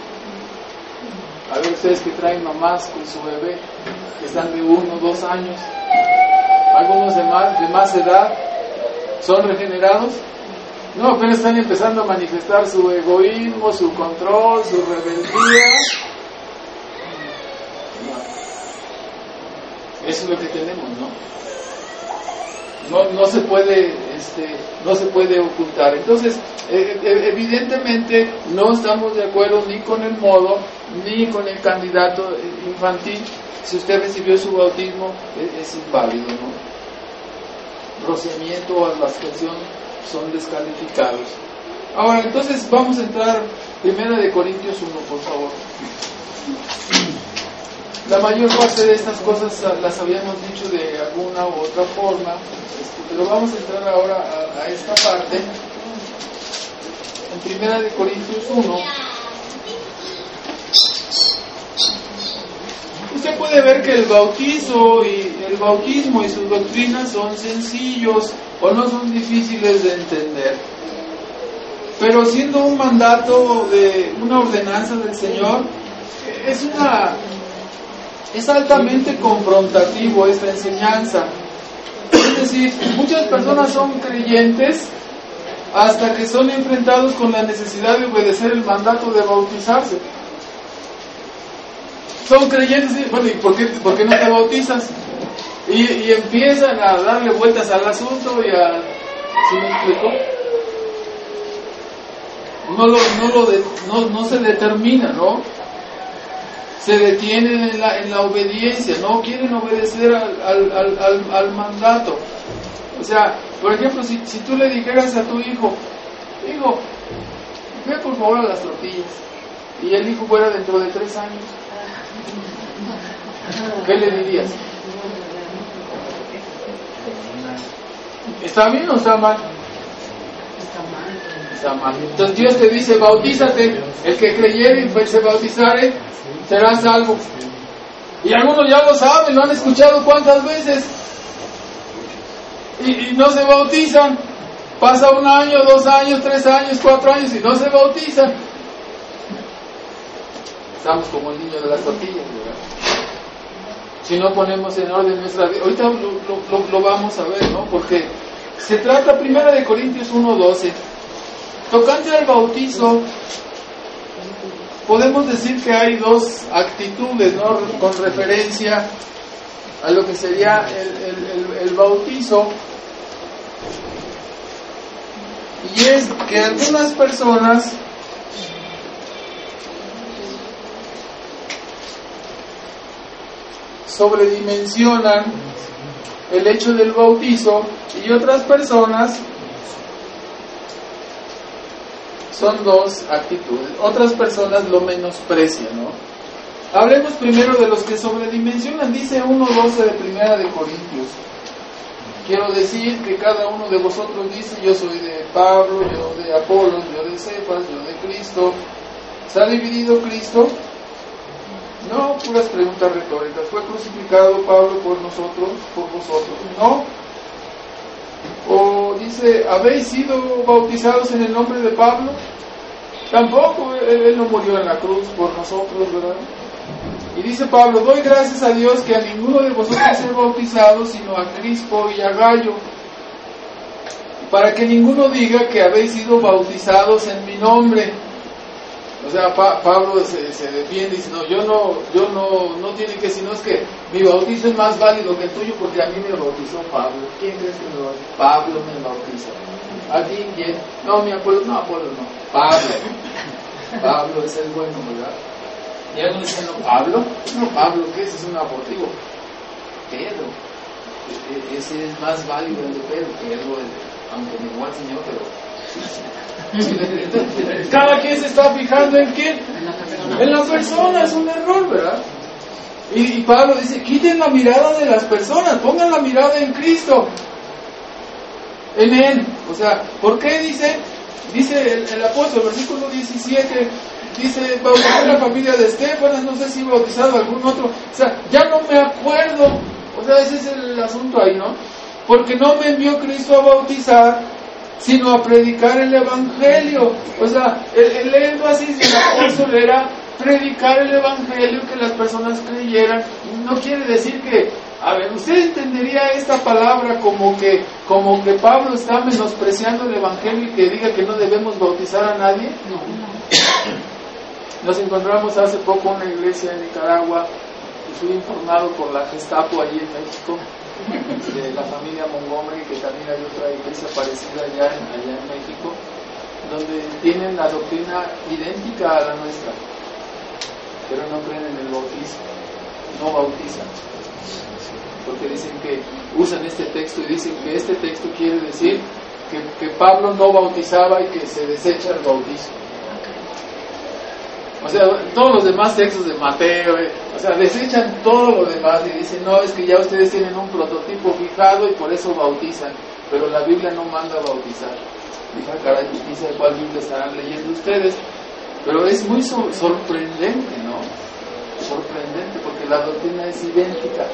A ver, ustedes que traen mamás con su bebé, que están de uno, dos años, algunos de más, de más edad, ¿son regenerados? No, apenas están empezando a manifestar su egoísmo, su control, su rebeldía. No. Eso es lo que tenemos, ¿no? No, no se puede, este, no se puede ocultar. Entonces, eh, evidentemente no estamos de acuerdo ni con el modo ni con el candidato infantil. Si usted recibió su bautismo, es, es inválido, ¿no? rociamiento o aspersión son descalificados. Ahora, entonces vamos a entrar primera de Corintios uno, por favor. La mayor parte de estas cosas las habíamos dicho de alguna u otra forma, pero vamos a entrar ahora a, a esta parte. En primera de Corintios uno, usted puede ver que el bautizo y el bautismo y sus doctrinas son sencillos o no son difíciles de entender. Pero siendo un mandato de una ordenanza del Señor, es una es altamente confrontativo esta enseñanza. Es decir, muchas personas son creyentes hasta que son enfrentados con la necesidad de obedecer el mandato de bautizarse. Son creyentes y, bueno, ¿y por qué, por qué no te bautizas? Y, y empiezan a darle vueltas al asunto y a... ¿Sí me explico? No, lo, no, lo de, no, no se determina, ¿no? Se detienen en la, en la obediencia, no quieren obedecer al, al, al, al, al mandato. O sea, por ejemplo, si, si tú le dijeras a tu hijo, hijo, ve por favor a las tortillas, y el hijo fuera dentro de tres años, ¿qué le dirías? ¿Está bien o está mal? Está mal. Entonces Dios te dice, bautízate, el que creyere y se bautizare, será salvo. Y algunos ya lo saben, lo han escuchado cuántas veces, y, y no se bautizan. Pasa un año, dos años, tres años, cuatro años y no se bautizan. Estamos como el niño de las tortillas, ¿verdad? Si no ponemos en orden nuestra vida. Ahorita lo, lo, lo vamos a ver, ¿no? Porque se trata primero de Corintios uno doce. Tocante al bautizo, podemos decir que hay dos actitudes, ¿no? Con referencia a lo que sería el, el, el, el bautizo. Y es que algunas personas sobredimensionan el hecho del bautizo y otras personas, son dos actitudes, otras personas lo menosprecian, ¿no? Hablemos primero de los que sobredimensionan. Dice uno doce de primera de Corintios: quiero decir que cada uno de vosotros dice, yo soy de Pablo, yo de Apolos, yo de Cefas, yo de Cristo. ¿Se ha dividido Cristo? No, puras preguntas retóricas. ¿Fue crucificado Pablo por nosotros, por vosotros? No. O dice, ¿habéis sido bautizados en el nombre de Pablo? Tampoco, él, él no murió en la cruz por nosotros, ¿verdad? Y dice Pablo, doy gracias a Dios que a ninguno de vosotros he bautizado, sino a Crispo y a Gallo, para que ninguno diga que habéis sido bautizados en mi nombre. O sea, pa- Pablo se, se defiende y dice, no, yo no, yo no, no tiene que, sino es que mi bautizo es más válido que el tuyo porque a mí me bautizó Pablo. ¿Quién crees que me bautizó? Pablo me bautizó. ¿A ti quién? No, mi Apolo, no, Apolo no. Pablo. Pablo es el bueno, ¿verdad? Y algunos dicen, no, Pablo, no, Pablo, ¿qué es? Es un abortivo. Pedro. E- ese es más válido el de Pedro. Pedro, aunque me igual Señor, pero... cada quien se está fijando en quién, en la persona. Es un error, ¿verdad? Y, y Pablo dice, quiten la mirada de las personas, pongan la mirada en Cristo, en Él. O sea, ¿por qué dice? Dice el, el apóstol, versículo diecisiete, dice, bautizó la familia de Estefanas, no sé si bautizado algún otro. O sea, ya no me acuerdo. O sea, ese es el asunto ahí, ¿no? Porque no me envió Cristo a bautizar, sino a predicar el Evangelio. O sea, el, el énfasis del apóstol era predicar el Evangelio, que las personas creyeran. No quiere decir que, a ver, ¿usted entendería esta palabra como que como que Pablo está menospreciando el Evangelio y que diga que no debemos bautizar a nadie? No. Nos encontramos hace poco en una iglesia en Nicaragua, y fui informado por la Gestapo allí en México, de la familia Montgomery, que también hay otra iglesia parecida allá en, allá en México, donde tienen la doctrina idéntica a la nuestra, pero no creen en el bautismo, no bautizan. porque dicen que usan este texto y dicen que este texto quiere decir que, que Pablo no bautizaba y que se desecha el bautizo. O sea, todos los demás textos de Mateo, eh, o sea, desechan todo lo demás y dicen, no, es que ya ustedes tienen un prototipo fijado y por eso bautizan, pero la Biblia no manda a bautizar. Dije, caray, dice cuál Biblia estarán leyendo ustedes, pero es muy so- sorprendente, ¿no? Sorprendente, porque la doctrina es idéntica.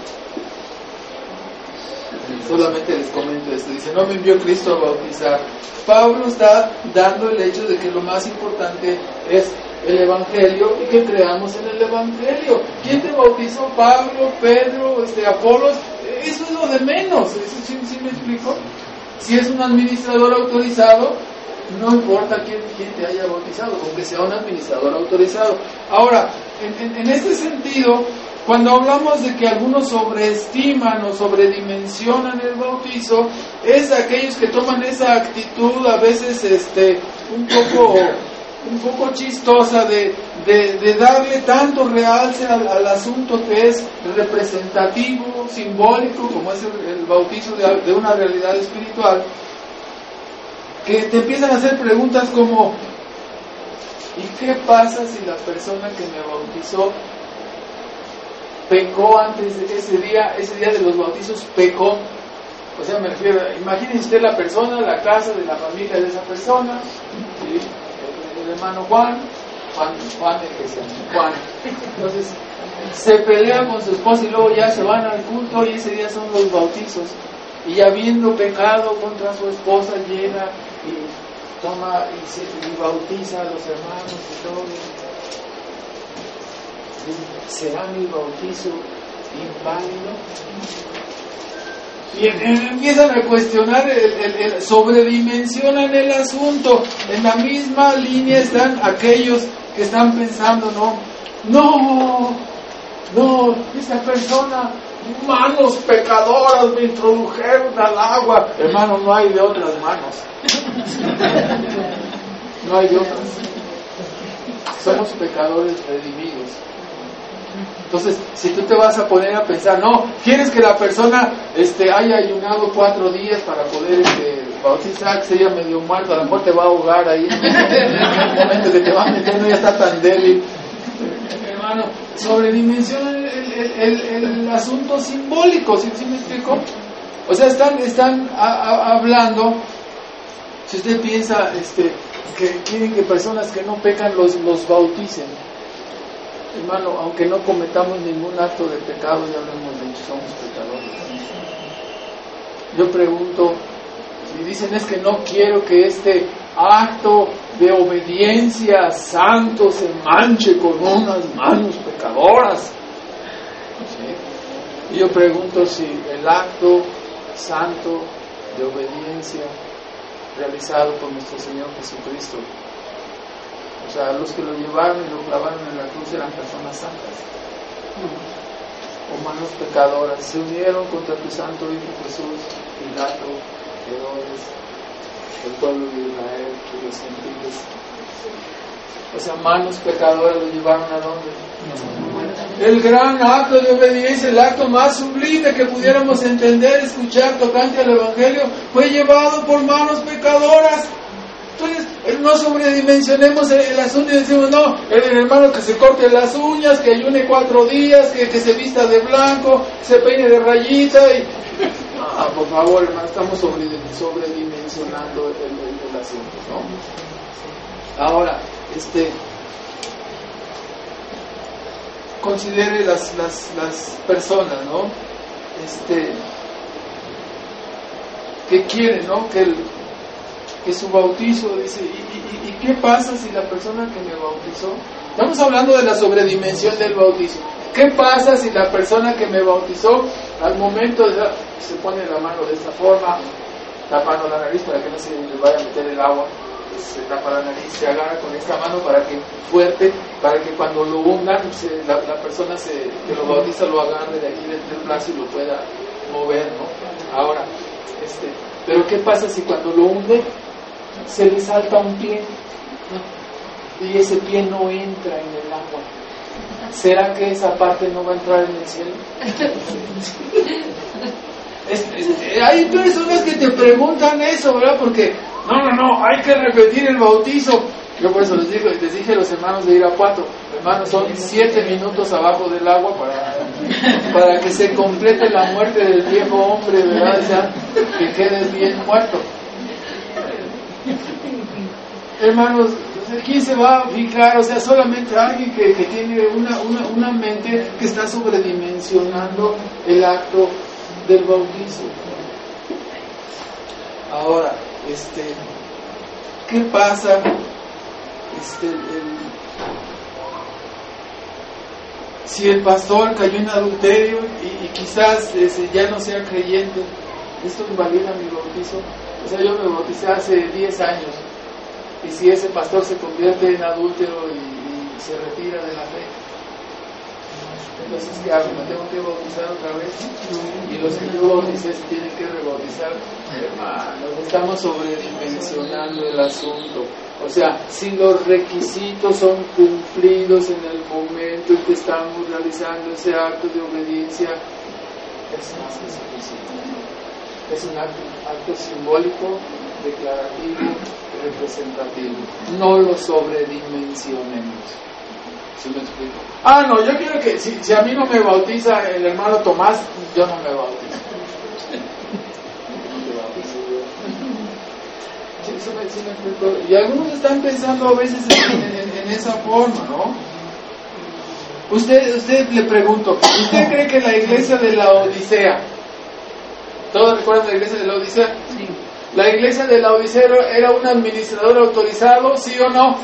Solamente les comento esto, dice, no me envió Cristo a bautizar. Pablo está dando el hecho de que lo más importante es el Evangelio y que creamos en el Evangelio. ¿Quién te bautizó? Pablo, Pedro, este, Apolos. Eso es lo de menos. ¿Eso sí, sí me explico? Si es un administrador autorizado, no importa quién, quién te haya bautizado, aunque sea un administrador autorizado. Ahora, en, en, en este sentido, cuando hablamos de que algunos sobreestiman o sobredimensionan el bautizo, es aquellos que toman esa actitud a veces este, un poco... un poco chistosa de, de, de darle tanto realce al, al asunto que es representativo, simbólico, como es el, el bautizo de, de una realidad espiritual, que te empiezan a hacer preguntas como, ¿y qué pasa si la persona que me bautizó pecó antes de ese día, ese día de los bautizos pecó? O sea, me refiero, imagínese usted la persona, la casa de la familia de esa persona, ¿sí? El hermano Juan, Juan, Juan el que se llama Juan. Entonces, se pelea con su esposa y luego ya se van al culto y ese día son los bautizos. Y habiendo pecado contra su esposa, llega y toma y, se, y bautiza a los hermanos y todo. ¿Será mi bautizo inválido? Y empiezan a cuestionar, el, el, el, sobredimensionan el asunto. En la misma línea están aquellos que están pensando, no, no, no, esta persona, manos pecadoras me introdujeron al agua. Hermano, no hay de otras manos. No hay de otras. Somos pecadores redimidos. Entonces, si tú te vas a poner a pensar, no, quieres que la persona este, haya ayunado cuatro días para poder este, bautizar, que se haya medio muerto, a lo mejor te va a ahogar ahí, en el momento que te va a meter, no ya está tan débil. Hermano, sobredimensiona el, el, el, el asunto simbólico, ¿sí, ¿sí me explico? O sea, están, están a, a, hablando, si usted piensa este, que quieren que personas que no pecan los, los bauticen. Hermano, aunque no cometamos ningún acto de pecado, ya lo hemos dicho, somos pecadores. Yo pregunto, si dicen es que no quiero que este acto de obediencia santo se manche con unas manos pecadoras. ¿Sí? Y yo pregunto si el acto santo de obediencia realizado por nuestro Señor Jesucristo, o sea, los que lo llevaron y lo clavaron en la cruz eran personas santas o manos pecadoras, se unieron contra tu santo Hijo Jesús, Pilato, Herodes, el pueblo de Israel y los gentiles. O sea, manos pecadoras lo llevaron a dónde? El gran acto de obediencia, el acto más sublime que pudiéramos entender, escuchar, tocante al Evangelio, fue llevado por manos pecadoras. Entonces, no sobredimensionemos el, el asunto y decimos, no, el, el hermano que se corte las uñas, que ayune cuatro días, que, que se vista de blanco, se peine de rayita y... Ah, por favor, hermano, estamos sobredimensionando el, el, el asunto, ¿no? Ahora, este... considere las, las, las personas, ¿no? Este... que quieren, ¿no? Que el... que su bautizo, dice, ¿y, y, y qué pasa si la persona que me bautizó? Estamos hablando de la sobredimensión del bautizo. ¿Qué pasa si la persona que me bautizó, al momento de, se pone la mano de esta forma, tapando la nariz para que no se le vaya a meter el agua, se tapa la nariz, se agarra con esta mano para que fuerte, para que cuando lo hundan, se, la, la persona se, que lo bautiza lo agarre de aquí del, del brazo y lo pueda mover, ¿no? Ahora, este, pero ¿qué pasa si cuando lo hunde se le salta un pie y ese pie no entra en el agua? ¿Será que esa parte no va a entrar en el cielo? Es, es, hay personas que te preguntan eso, ¿verdad? Porque, no, no, no, hay que repetir el bautizo. Yo por eso les, digo, les dije a los hermanos de Irapuato, hermanos, son siete minutos abajo del agua para, para que se complete la muerte del viejo hombre, ¿verdad? O sea, que quedes bien muerto. Hermanos, ¿quién se va a fijar? O sea, solamente alguien que, que tiene una, una, una mente que está sobredimensionando el acto del bautizo. Ahora, este, ¿qué pasa? Este, el, si el pastor cayó en adulterio y, y quizás este, ya no sea creyente, ¿esto invalida mi bautizo? O sea, yo me bauticé hace diez años. Y si ese pastor se convierte en adúltero y, y se retira de la fe, entonces ¿qué hago? ¿Me tengo que bautizar otra vez? Y los que yo bauticé se tienen que rebautizar. Hermanos, estamos sobredimensionando el asunto. O sea, si los requisitos son cumplidos en el momento en que estamos realizando ese acto de obediencia, es más que suficiente. Es un acto, acto simbólico, declarativo, representativo. No lo sobredimensionemos. ¿Sí me explico? Ah, no, yo quiero que, si, si a mí no me bautiza el hermano Tomás, yo no me bautizo. ¿Sí me, sí me explico? Y algunos están pensando a veces en, en, en esa forma, ¿no? Usted, usted le pregunto, ¿usted cree que la iglesia de la Odisea, todos recuerdan la iglesia de la Odisea? Sí. ¿La iglesia de la Odisea era un administrador autorizado, sí o no?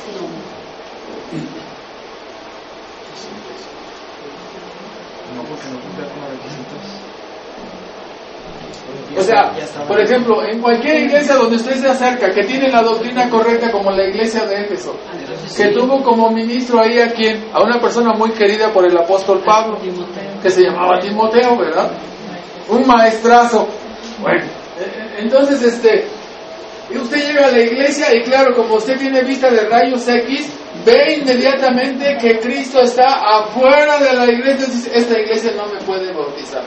O sea, por ejemplo, en cualquier iglesia donde usted se acerca, que tiene la doctrina correcta, como la iglesia de Éfeso, que tuvo como ministro ahí a quien, a una persona muy querida por el apóstol Pablo, que se llamaba Timoteo, ¿verdad? Un maestrazo. Bueno, entonces este, usted llega a la iglesia y claro, como usted tiene vista de rayos X, ve inmediatamente que Cristo está afuera de la iglesia, dice, esta iglesia no me puede bautizar.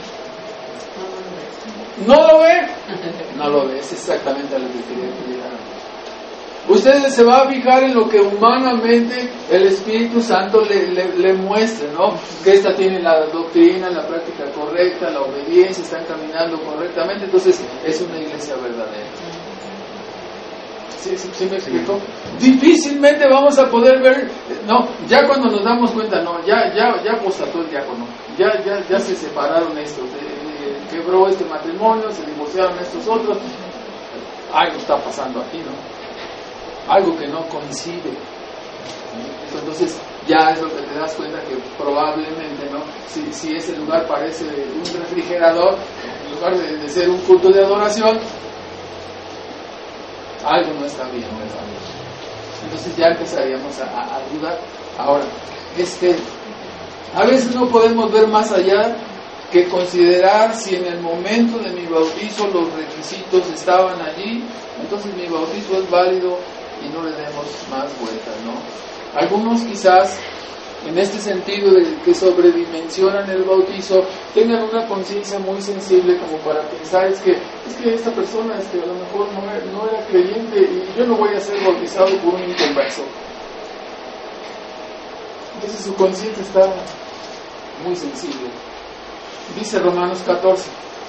¿No lo ve? No lo ve, es exactamente lo que quería que dijeran. Usted se va a fijar en lo que humanamente el Espíritu Santo le, le, le muestre, ¿no? Que esta tiene la doctrina, la práctica correcta, la obediencia, están caminando correctamente, entonces es una iglesia verdadera. ¿Sí, sí, sí me explico? Difícilmente vamos a poder ver, no, ya cuando nos damos cuenta, no, ya, ya, ya apostató el diácono, ya, ya, ya se separaron estos, eh, quebró este matrimonio, se divorciaron estos otros, algo está pasando aquí, ¿no? Algo que no coincide. Entonces ya es lo que te das cuenta que probablemente, ¿no? Si, si ese lugar parece un refrigerador, en lugar de, de ser un culto de adoración, algo no está bien, ¿verdad? Entonces ya empezaríamos a, a, a dudar. Ahora, este, a veces no podemos ver más allá que considerar si en el momento de mi bautizo los requisitos estaban allí, entonces mi bautizo es válido y no le demos más vueltas, ¿no? Algunos quizás en este sentido de que sobredimensionan el bautizo tengan una conciencia muy sensible como para pensar es que es que esta persona este, a lo mejor no era, no era creyente y yo no voy a ser bautizado por un inconverso. Entonces su conciencia está muy sensible. Dice Romanos catorce.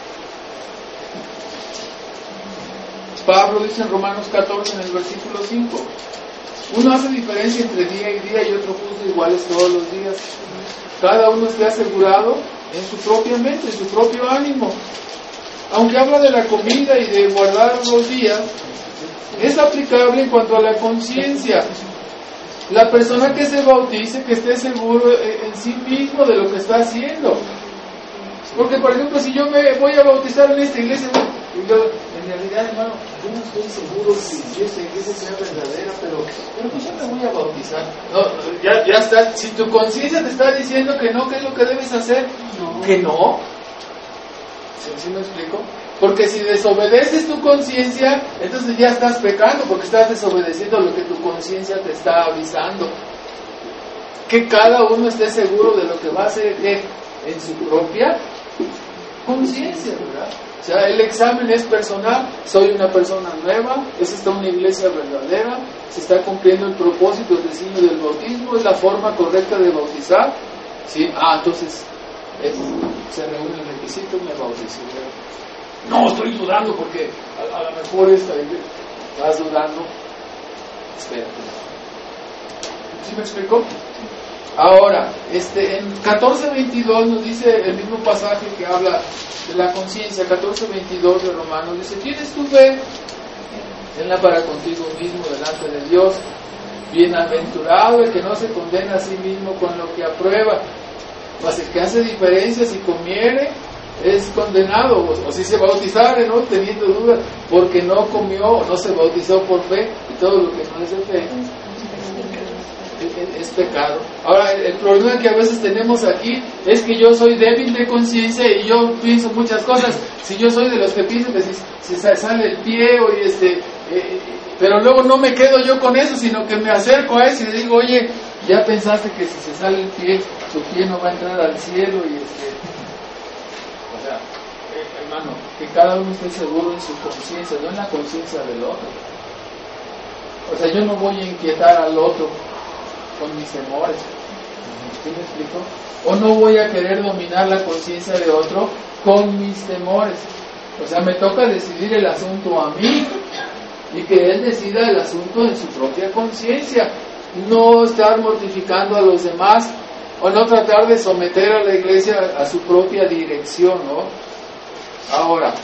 Pablo dice en Romanos catorce en el versículo cinco: uno hace diferencia entre día y día y otro juzga iguales todos los días. Cada uno esté asegurado en su propia mente, en su propio ánimo. Aunque habla de la comida y de guardar los días, es aplicable en cuanto a la conciencia. La persona que se bautice, que esté seguro en sí mismo de lo que está haciendo. Porque, por ejemplo, si yo me voy a bautizar en esta iglesia, y yo, en realidad, hermano, yo no estoy seguro si esta iglesia sea verdadera, pero, pero pues yo me voy a bautizar. No, ya, ya está. Si tu conciencia te está diciendo que no, ¿qué es lo que debes hacer? No. ¿Que no? ¿Sí, ¿Sí me explico? Porque si desobedeces tu conciencia, entonces ya estás pecando, porque estás desobedeciendo lo que tu conciencia te está avisando. que cada uno esté seguro de lo que va a hacer ¿qué? En su propia conciencia, ¿verdad? O sea, el examen es personal, soy una persona nueva, es esta una iglesia verdadera, se está cumpliendo el propósito, el designio del bautismo, es la forma correcta de bautizar, ¿sí? Ah, entonces es, se reúne el requisito, me bautizo. No, estoy dudando porque a, a lo mejor esta, estás dudando, espérate. ¿Sí me explicó? Ahora, este, en catorce veintidós nos dice el mismo pasaje que habla de la conciencia, catorce veintidós de Romanos, dice, ¿tienes tu fe? Tenla para contigo mismo delante de Dios. Bienaventurado el que no se condena a sí mismo con lo que aprueba, mas el que hace diferencia si comiere es condenado, o, o si se bautizare, ¿no? Teniendo dudas, porque no comió o no se bautizó por fe, y todo lo que no es de fe es pecado. Ahora, el problema que a veces tenemos aquí es que yo soy débil de conciencia y yo pienso muchas cosas. Si yo soy de los que piensan que si, si sale el pie o y este, eh, pero luego no me quedo yo con eso, sino que me acerco a eso y le digo, oye, ya pensaste que si se sale el pie, tu pie no va a entrar al cielo y este, o sea, eh, hermano, que cada uno esté seguro en su conciencia, no en la conciencia del otro. O sea, yo no voy a inquietar al otro con mis temores, ¿sí me explico? O no voy a querer dominar la conciencia de otro con mis temores. O sea, me toca decidir el asunto a mí y que él decida el asunto en su propia conciencia, no estar mortificando a los demás o no tratar de someter a la iglesia a su propia dirección, ¿no? Ahora,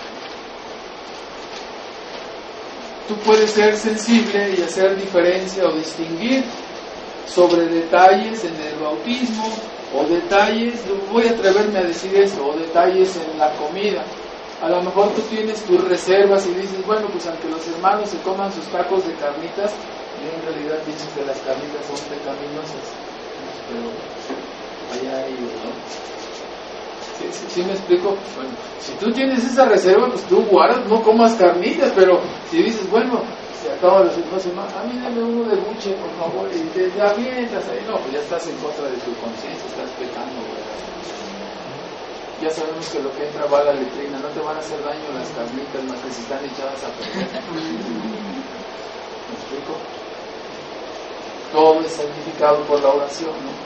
tú puedes ser sensible y hacer diferencia o distinguir sobre detalles en el bautismo o detalles, voy a atreverme a decir eso, o detalles en la comida. A lo mejor tú tienes tus reservas y dices, bueno, pues aunque los hermanos se coman sus tacos de carnitas, yo en realidad pienso que las carnitas son pecaminosas, pero allá hay, ¿no? ¿Sí, sí, sí me explico? Bueno, si tú tienes esa reserva, pues tú guardas, no comas carnitas, pero si dices, bueno, se acaba de dos semanas, a mí dame uno de buche, por favor, y te avientas ahí, no, pues ya estás en contra de tu conciencia, estás pecando, ¿verdad? Ya sabemos que lo que entra va a la letrina, no te van a hacer daño las carnitas, más que si están echadas a perder. ¿Me explico? Todo es santificado por la oración, ¿no?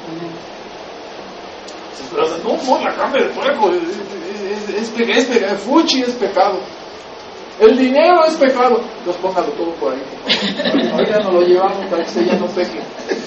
Pero no, no, la carne de puerco es, es, es, es, es, es fuchi, es pecado. El dinero es pecado. Pues póngalo todo por ahí. Ahorita nos lo llevamos para que usted ya no peque.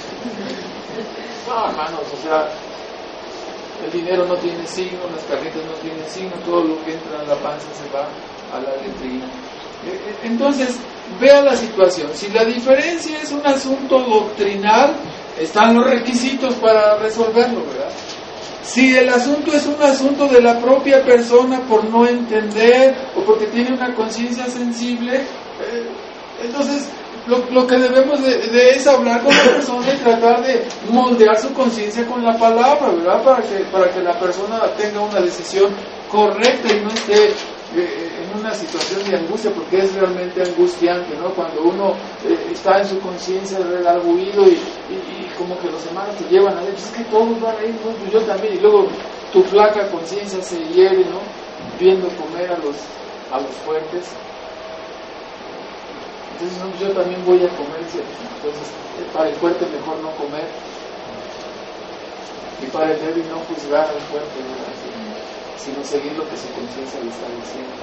No, hermanos, o sea, el dinero no tiene signo, las carnitas no tienen signo, todo lo que entra en la panza se va a la letrina. Entonces, vea la situación. Si la diferencia es un asunto doctrinal, están los requisitos para resolverlo, ¿verdad? Si el asunto es un asunto de la propia persona por no entender o porque tiene una conciencia sensible, eh, entonces lo, lo que debemos de, de es hablar con la persona y tratar de moldear su conciencia con la palabra, ¿verdad? Para que, para que la persona tenga una decisión correcta y no esté eh, en una situación de angustia, porque es realmente angustiante, ¿no? Cuando uno eh, está en su conciencia redarguido y, y, y como que los hermanos te llevan a decir, es que todos van a ir, ¿no? Pues yo también, y luego tu flaca conciencia se hiere, ¿no? Viendo comer a los, a los fuertes. Entonces, no, yo también voy a comer, entonces para el fuerte mejor no comer, y para el débil no juzgar al fuerte, ¿verdad? Sino seguir lo que su conciencia le está diciendo.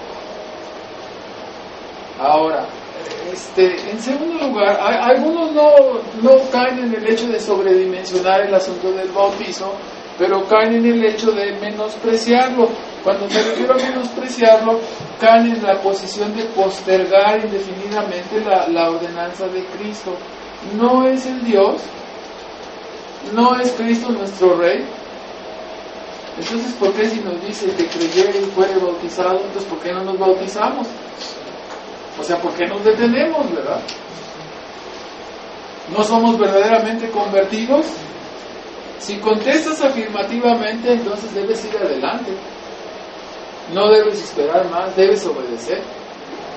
Ahora, este, en segundo lugar, hay, algunos no, no caen en el hecho de sobredimensionar el asunto del bautizo, pero caen en el hecho de menospreciarlo. Cuando me refiero a menospreciarlo, caen en la posición de postergar indefinidamente la, la ordenanza de Cristo. No es el Dios, no es Cristo nuestro Rey. Entonces, ¿por qué si nos dice que creyere y fuere bautizado, entonces por qué no nos bautizamos? O sea, ¿por qué nos detenemos, verdad? ¿No somos verdaderamente convertidos? Si contestas afirmativamente, entonces debes ir adelante. No debes esperar más, debes obedecer.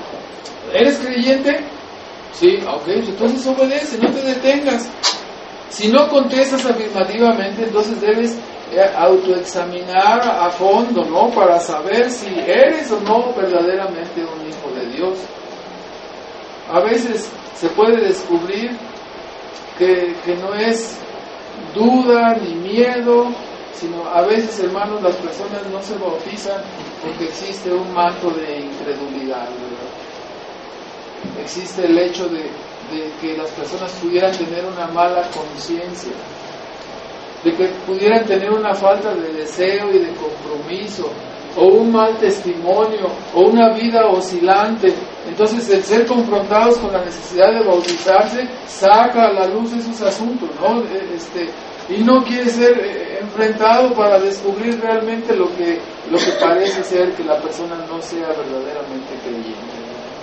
¿Eres creyente? Sí, ok, entonces obedece, no te detengas. Si no contestas afirmativamente, entonces debes autoexaminar a fondo, ¿no? Para saber si eres o no verdaderamente un hijo de Dios. A veces se puede descubrir que, que no es duda ni miedo, sino a veces, hermanos, las personas no se bautizan porque existe un manto de incredulidad, ¿verdad? Existe el hecho de, de que las personas pudieran tener una mala conciencia, de que pudieran tener una falta de deseo y de compromiso, o un mal testimonio, o una vida oscilante. Entonces, el ser confrontados con la necesidad de bautizarse saca a la luz esos asuntos, ¿no? Este, y no quiere ser eh, enfrentado para descubrir realmente lo que, lo que parece ser que la persona no sea verdaderamente creyente.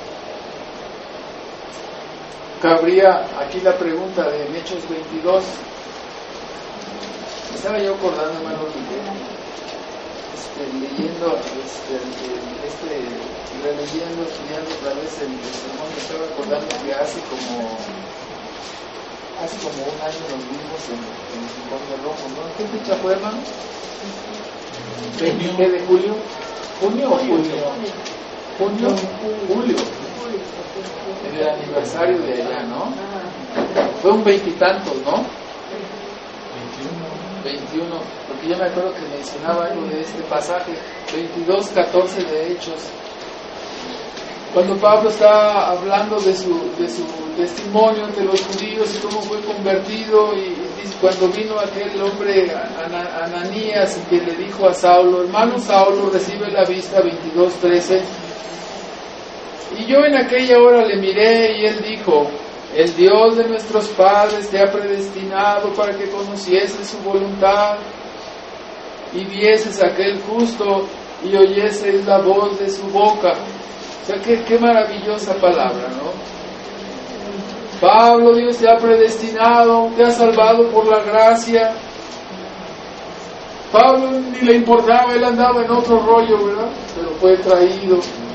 Cabría aquí la pregunta de en Hechos veintidós. Estaba yo acordando, hermano, este, leyendo, este, este, releyendo, estudiando otra vez el, el sermón, me estaba acordando que hace como hace como un año nos vimos en, en el Rincón del Rojo, ¿no? ¿Qué fecha fue, hermano? ¿veinte de julio? ¿Junio o julio? ¿Junio? Julio. En el aniversario de allá, ¿no? Fue un veintitantos, ¿no? veintiuno, porque yo me acuerdo que mencionaba algo de este pasaje, veintidós, catorce de Hechos, cuando Pablo está hablando de su, de su testimonio ante los judíos y cómo fue convertido, y, y cuando vino aquel hombre Ananías que le dijo a Saulo, hermano Saulo, recibe la vista, veintidós, trece, y yo en aquella hora le miré y él dijo, el Dios de nuestros padres te ha predestinado para que conocieses su voluntad y vieses a aquel justo y oyeses la voz de su boca. O sea, qué, qué maravillosa palabra, ¿no? Pablo, Dios te ha predestinado, te ha salvado por la gracia. Pablo ni le importaba, él andaba en otro rollo, ¿verdad? Pero fue traído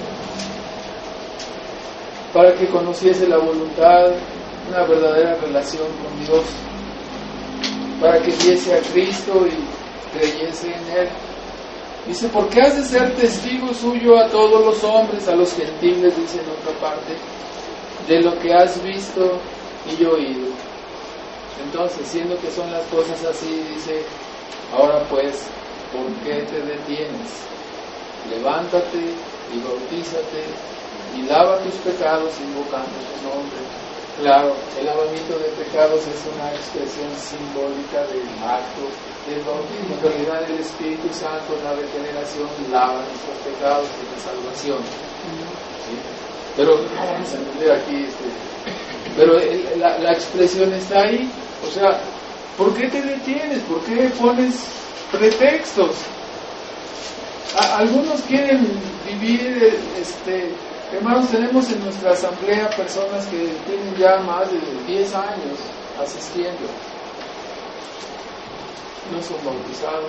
para que conociese la voluntad, una verdadera relación con Dios, para que viese a Cristo y creyese en Él. Dice, porque has de ser testigo suyo a todos los hombres, a los gentiles, dice en otra parte, de lo que has visto y oído. Entonces, siendo que son las cosas así, dice, ahora pues, ¿por qué te detienes? Levántate y bautízate y lava tus pecados invocando tu nombre. Claro, el lavamiento de pecados es una expresión simbólica del acto del bautismo. En realidad el Espíritu Santo en la regeneración lava nuestros pecados y la salvación. ¿Sí? Pero no vamos a entender aquí este, pero el, la, la expresión está ahí. O sea, ¿por qué te detienes? ¿Por qué pones pretextos? A, algunos quieren vivir este hermanos, tenemos en nuestra asamblea personas que tienen ya más de diez años asistiendo. No son bautizados.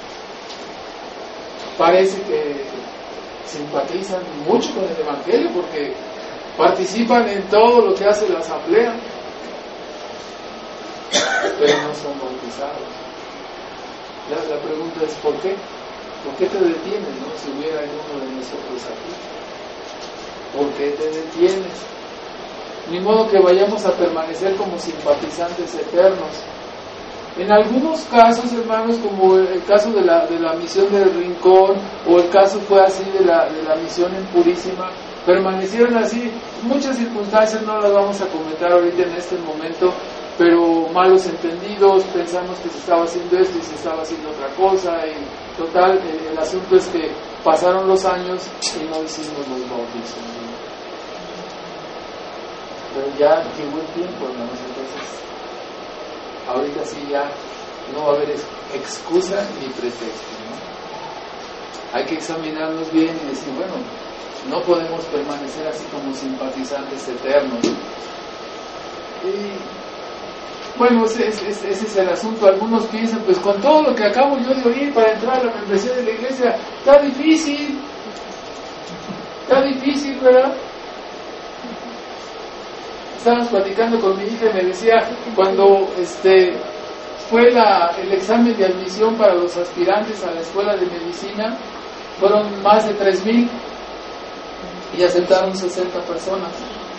Parece que simpatizan mucho con el Evangelio porque participan en todo lo que hace la asamblea, pero no son bautizados. La, la pregunta es ¿por qué? ¿Por qué te detienes, no? Si hubiera alguno de nosotros aquí. ¿Por qué te detienes? Ni modo que vayamos a permanecer como simpatizantes eternos. En algunos casos, hermanos, como el caso de la, de la misión del Rincón, o el caso fue así de la, de la misión en Purísima, permanecieron así. Muchas circunstancias no las vamos a comentar ahorita en este momento, pero malos entendidos, pensamos que se estaba haciendo esto y se estaba haciendo otra cosa, y total, el, el asunto es que pasaron los años y no hicimos los bautizos. Pero ya llegó el tiempo, hermanos, entonces ahorita sí ya no va a haber excusa ni pretexto, ¿no? Hay que examinarnos bien y decir, bueno, no podemos permanecer así como simpatizantes eternos. Y bueno, ese, ese, ese es el asunto. Algunos piensan, pues con todo lo que acabo yo de oír para entrar a la membresía de la iglesia, está difícil, está difícil, ¿verdad? estábamos platicando con mi hija y me decía, cuando este fue la, el examen de admisión para los aspirantes a la escuela de medicina, fueron más de tres mil y aceptaron sesenta personas.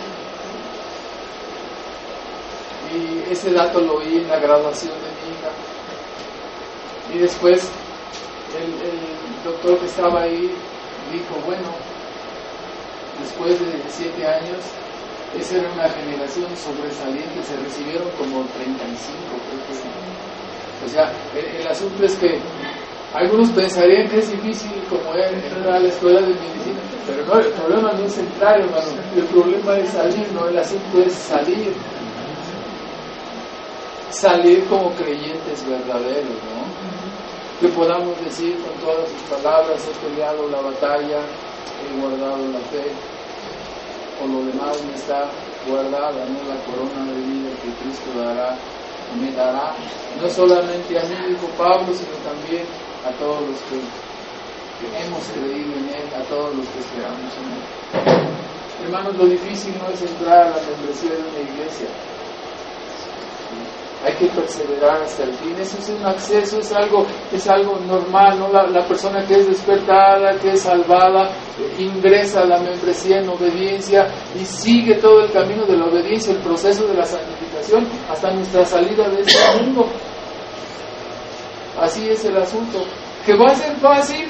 Y ese dato lo oí en la graduación de mi hija. Y después el, el doctor que estaba ahí dijo, bueno, después de siete años, esa era una generación sobresaliente, se recibieron como treinta y cinco, creo que sí. O sea, el, el asunto es que algunos pensarían que es difícil como entrar a la escuela de medicina, pero no, el problema no es entrar, hermano, el problema es salir, no, el asunto es salir. Salir como creyentes verdaderos, ¿no? Que podamos decir con todas sus palabras, he peleado la batalla, he guardado la fe, por lo demás me está guardada, ¿no? La corona de vida que Cristo dará, me dará, no solamente a mí, dijo Pablo, sino también a todos los que, que hemos creído en Él, a todos los que esperamos en Él. Hermanos, lo difícil no es entrar a la membresía de una iglesia. Hay que perseverar hasta el fin. Eso es un acceso, es algo, es algo normal, ¿no? La, la persona que es despertada, que es salvada, ingresa a la membresía en obediencia y sigue todo el camino de la obediencia, el proceso de la santificación, hasta nuestra salida de este mundo. Así es el asunto. ¿Que va a ser fácil?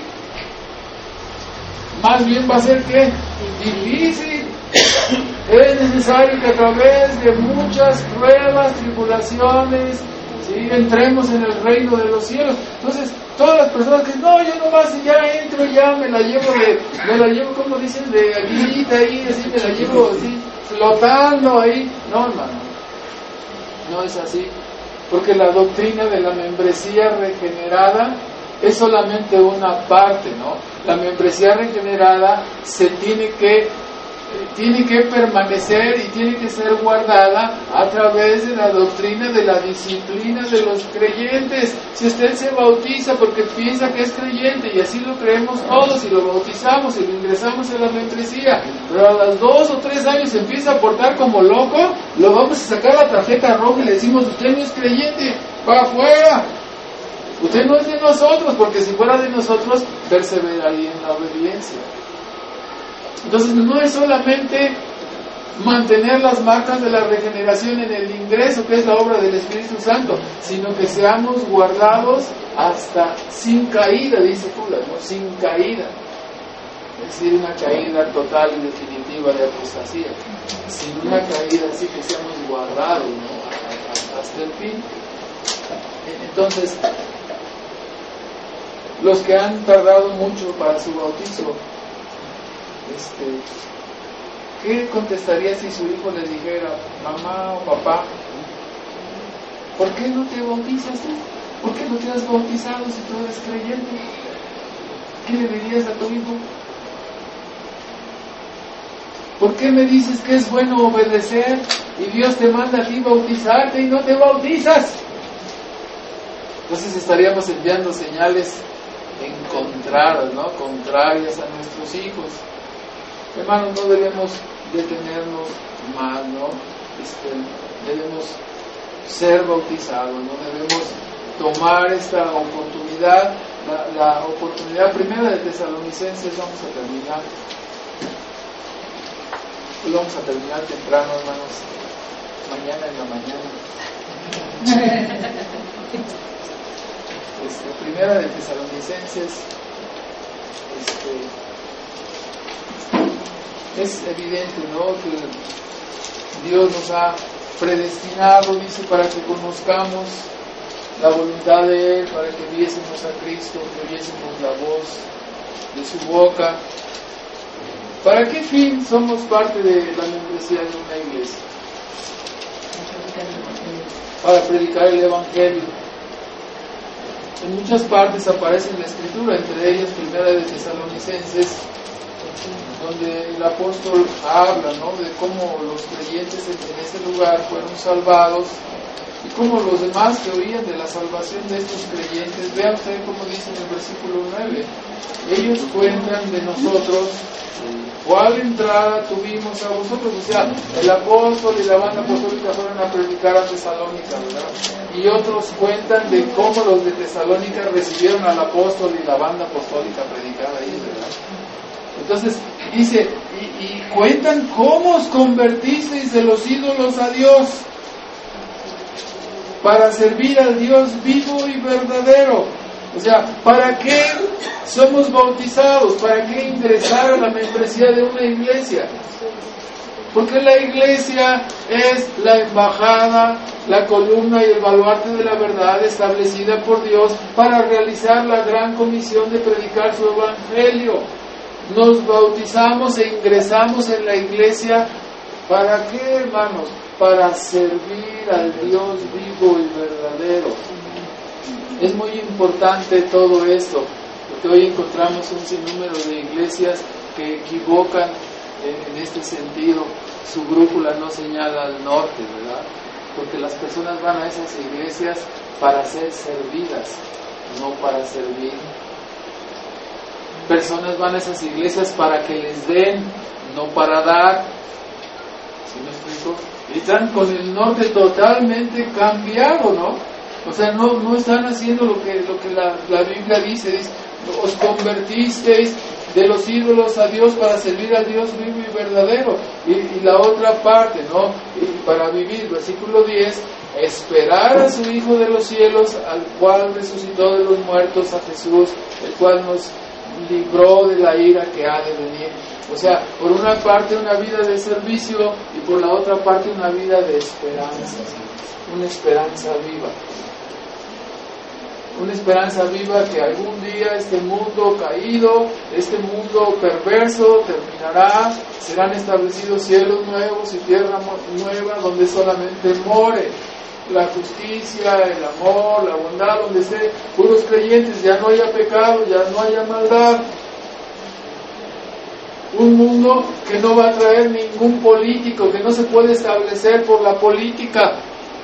Más bien va a ser ¿qué? Difícil. Es necesario que a través de muchas pruebas, tribulaciones, ¿sí?, entremos en el reino de los cielos. Entonces, todas las personas que no, yo nomás ya entro, ya me la llevo de, me la llevo, como dicen, de aguilita ahí, así, me la llevo así, flotando ahí. No, hermano, no es así. Porque la doctrina de la membresía regenerada es solamente una parte, ¿no? La membresía regenerada se tiene que tiene que permanecer y tiene que ser guardada a través de la doctrina de la disciplina de los creyentes. Si usted se bautiza porque piensa que es creyente, y así lo creemos todos, y lo bautizamos y lo ingresamos en la membresía, pero a los dos o tres años empieza a portar como loco, lo vamos a sacar la tarjeta roja y le decimos, usted no es creyente, va afuera. Usted no es de nosotros, porque si fuera de nosotros, perseveraría en la obediencia. Entonces no es solamente mantener las marcas de la regeneración en el ingreso, que es la obra del Espíritu Santo, sino que seamos guardados hasta sin caída, dice Pula, ¿no? Sin caída. Es decir, una caída total y definitiva de apostasía. Sin una caída así que seamos guardados, ¿no? Hasta el fin. Entonces, los que han tardado mucho para su bautizo, Este, ¿qué contestaría si su hijo le dijera, mamá o papá, ¿por qué no te bautizas tú? ¿Por qué no te has bautizado si tú eres creyente? ¿Qué le dirías a tu hijo? ¿Por qué me dices que es bueno obedecer y Dios te manda a ti bautizarte y no te bautizas? Entonces estaríamos enviando señales encontradas, ¿no? Contrarias a nuestros hijos. Hermanos, no debemos detenernos más, ¿no? Este, debemos ser bautizados, ¿no? Debemos tomar esta oportunidad, la, la oportunidad primera de Tesalonicenses. Vamos a terminar. Y vamos a terminar temprano, hermanos. Mañana en la mañana. Este, primera de Tesalonicenses. Este. Es evidente, ¿no?, que Dios nos ha predestinado, dice, para que conozcamos la voluntad de Él, para que viésemos a Cristo, que oyésemos la voz de su boca. ¿Para qué fin somos parte de la membresía de una iglesia? Para predicar el Evangelio. En muchas partes aparece en la Escritura, entre ellas Primera de Tesalonicenses, donde el apóstol habla, ¿no?, de cómo los creyentes en ese lugar fueron salvados y cómo los demás que oían de la salvación de estos creyentes, vean usted cómo dice en el versículo nueve, ellos cuentan de nosotros ¿Cuál entrada tuvimos a vosotros? O sea, el apóstol y la banda apostólica fueron a predicar a Tesalónica, ¿verdad? Y otros cuentan de cómo los de Tesalónica recibieron al apóstol y la banda apostólica a predicar ahí, ¿verdad? Entonces, dice, y, y cuentan cómo os convertisteis de los ídolos a Dios para servir al Dios vivo y verdadero. O sea, ¿para qué somos bautizados? ¿Para qué ingresar a la membresía de una iglesia? Porque la iglesia es la embajada, la columna y el baluarte de la verdad establecida por Dios para realizar la gran comisión de predicar su evangelio. Nos bautizamos e ingresamos en la iglesia, ¿para qué, hermanos? Para servir al Dios vivo y verdadero. Es muy importante todo esto, porque hoy encontramos un sinnúmero de iglesias que equivocan en, en este sentido. Su brújula no señala al norte, ¿verdad? Porque las personas van a esas iglesias para ser servidas, no para servir. Personas van a esas iglesias para que les den, no para dar. ¿Sí me explico? Y están con el norte totalmente cambiado, ¿no? O sea, no, no están haciendo lo que, lo que la, la Biblia dice, dice, os convertisteis de los ídolos a Dios para servir al Dios vivo y verdadero. Y, y la otra parte, ¿no? Y para vivir, versículo diez, esperar a su Hijo de los cielos, al cual resucitó de los muertos, a Jesús, el cual nos libró de la ira que ha de venir. O sea, por una parte una vida de servicio y por la otra parte una vida de esperanza, una esperanza viva. Una esperanza viva que algún día este mundo caído, este mundo perverso terminará, serán establecidos cielos nuevos y tierra nueva donde solamente more la justicia, el amor, la bondad, donde estén puros creyentes, ya no haya pecado, ya no haya maldad. Un mundo que no va a traer ningún político, que no se puede establecer por la política.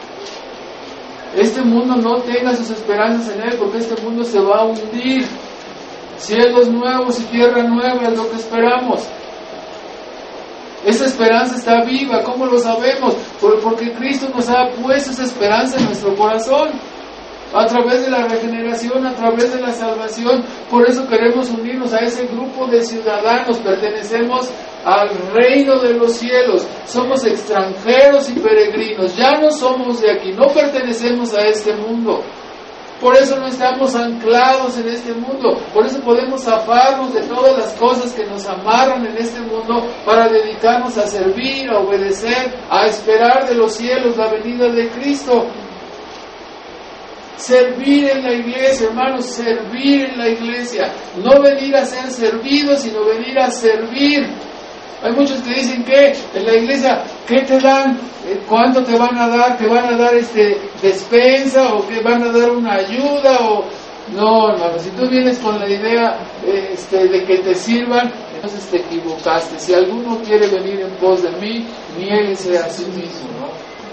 Este mundo no tenga sus esperanzas en él, porque este mundo se va a hundir. Cielos nuevos y tierra nueva es lo que esperamos. Esa esperanza está viva. ¿Cómo lo sabemos? Porque Cristo nos ha puesto esa esperanza en nuestro corazón, a través de la regeneración, a través de la salvación. Por eso queremos unirnos a ese grupo de ciudadanos. Pertenecemos al reino de los cielos. Somos extranjeros y peregrinos. Ya no somos de aquí, no pertenecemos a este mundo. Por eso no estamos anclados en este mundo. Por eso podemos zafarnos de todas las cosas que nos amarran en este mundo para dedicarnos a servir, a obedecer, a esperar de los cielos la venida de Cristo. Servir en la iglesia, hermanos, servir en la iglesia. No venir a ser servidos, sino venir a servir. Hay muchos que dicen que en la iglesia, ¿qué te dan? ¿Cuánto te van a dar? ¿Te van a dar este despensa? ¿O que van a dar una ayuda? O no, hermano, si tú vienes con la idea este, de que te sirvan, entonces te equivocaste. Si alguno quiere venir en pos de mí, niéguese a sí mismo, ¿no?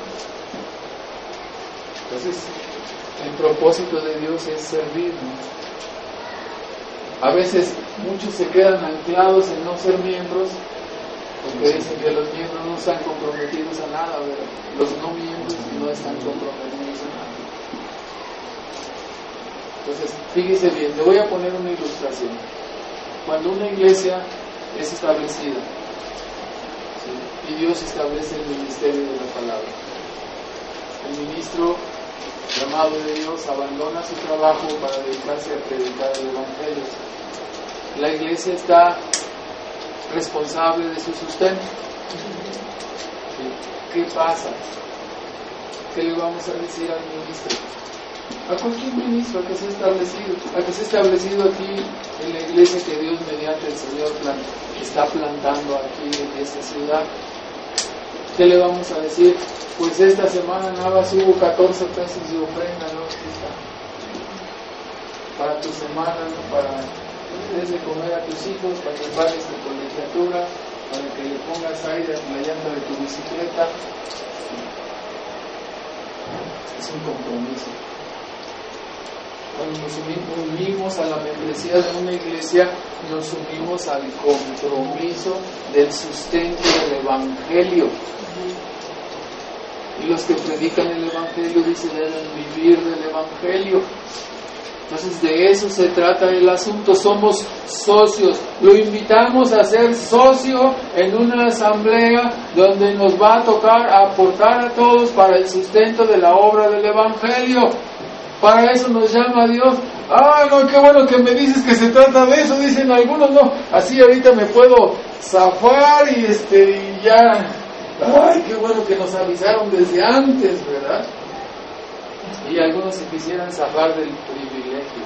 Entonces, el propósito de Dios es servir, ¿no? A veces muchos se quedan anclados en no ser miembros, porque dicen que los miembros no están comprometidos a nada, ¿verdad? Los no miembros no están comprometidos a nada. Entonces, fíjese bien, le voy a poner una ilustración. Cuando una iglesia es establecida, ¿sí? Y Dios establece el ministerio de la palabra, el ministro llamado de Dios abandona su trabajo para dedicarse a predicar el evangelio. La iglesia está responsable de su sustento. ¿Sí? ¿Qué pasa? ¿Qué le vamos a decir al ministro? A cualquier ministro que sea establecido, a que sea establecido aquí en la iglesia que Dios mediante el Señor plan, está plantando aquí en esta ciudad. ¿Qué le vamos a decir? Pues esta semana nada más hubo catorce pesos de ofrenda, ¿no? Para tu semana, ¿no? Para que des de comer a tus hijos, para que pagues tu colegiatura, para que le pongas aire a la llanta de tu bicicleta. Es un compromiso. Cuando nos unimos, unimos a la membresía de una iglesia, nos unimos al compromiso del sustento del Evangelio. Y los que predican el Evangelio dicen deben vivir del Evangelio. Entonces de eso se trata el asunto. Somos socios. Lo invitamos a ser socio en una asamblea donde nos va a tocar aportar a todos para el sustento de la obra del Evangelio. Para eso nos llama Dios. Ah, no, qué bueno que me dices que se trata de eso. Dicen algunos, no, así ahorita me puedo zafar y este y ya. Ay, qué bueno que nos avisaron desde antes, ¿verdad? Y algunos se quisieran zafar del privilegio,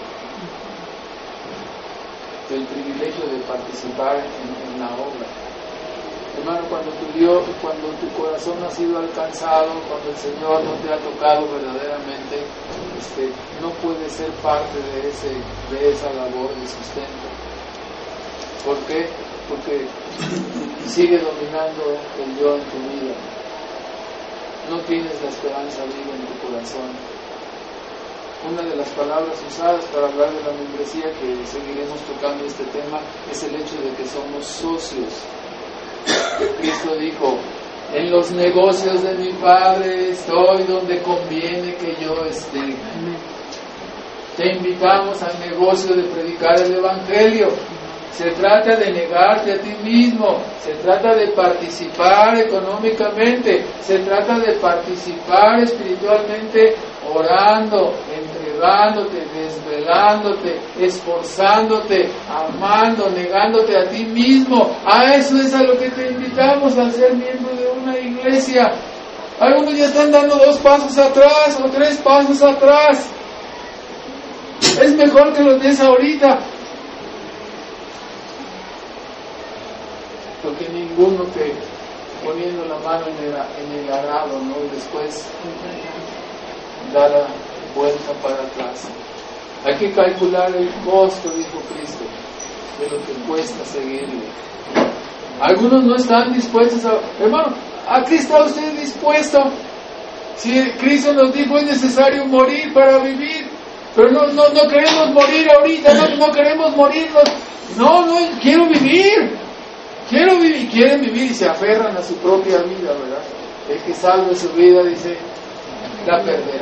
del privilegio de participar en, en la obra. Hermano, cuando tu Dios, cuando tu corazón ha sido alcanzado, cuando el Señor no te ha tocado verdaderamente, este, no puedes ser parte de ese, de esa labor de sustento. ¿Por qué? Porque sigue dominando el yo en tu vida. No tienes la esperanza viva en tu corazón. Una de las palabras usadas para hablar de la membresía, que seguiremos tocando este tema, es el hecho de que somos socios. Cristo dijo, en los negocios de mi Padre estoy donde conviene que yo esté. Te invitamos al negocio de predicar el Evangelio. Se trata de negarte a ti mismo, se trata de participar económicamente, se trata de participar espiritualmente, orando, entregándote, desvelándote, esforzándote, amando, negándote a ti mismo. A eso es a lo que te invitamos, al ser miembro de una iglesia. Algunos ya están dando dos pasos atrás o tres pasos atrás. Es mejor que los des ahorita. Porque ninguno que poniendo la mano en el, en el arado, ¿no? Y después da la vuelta para atrás. Hay que calcular el costo, dijo Cristo, de lo que cuesta seguirle. Algunos no están dispuestos a... Hermano, ¿a qué está usted dispuesto? Si Cristo nos dijo es necesario morir para vivir, pero no, no, no queremos morir ahorita, no, no queremos morirnos. No, no, quiero vivir. Quiero vivir, quieren vivir y se aferran a su propia vida, ¿verdad? El que salve su vida, dice, la perderá.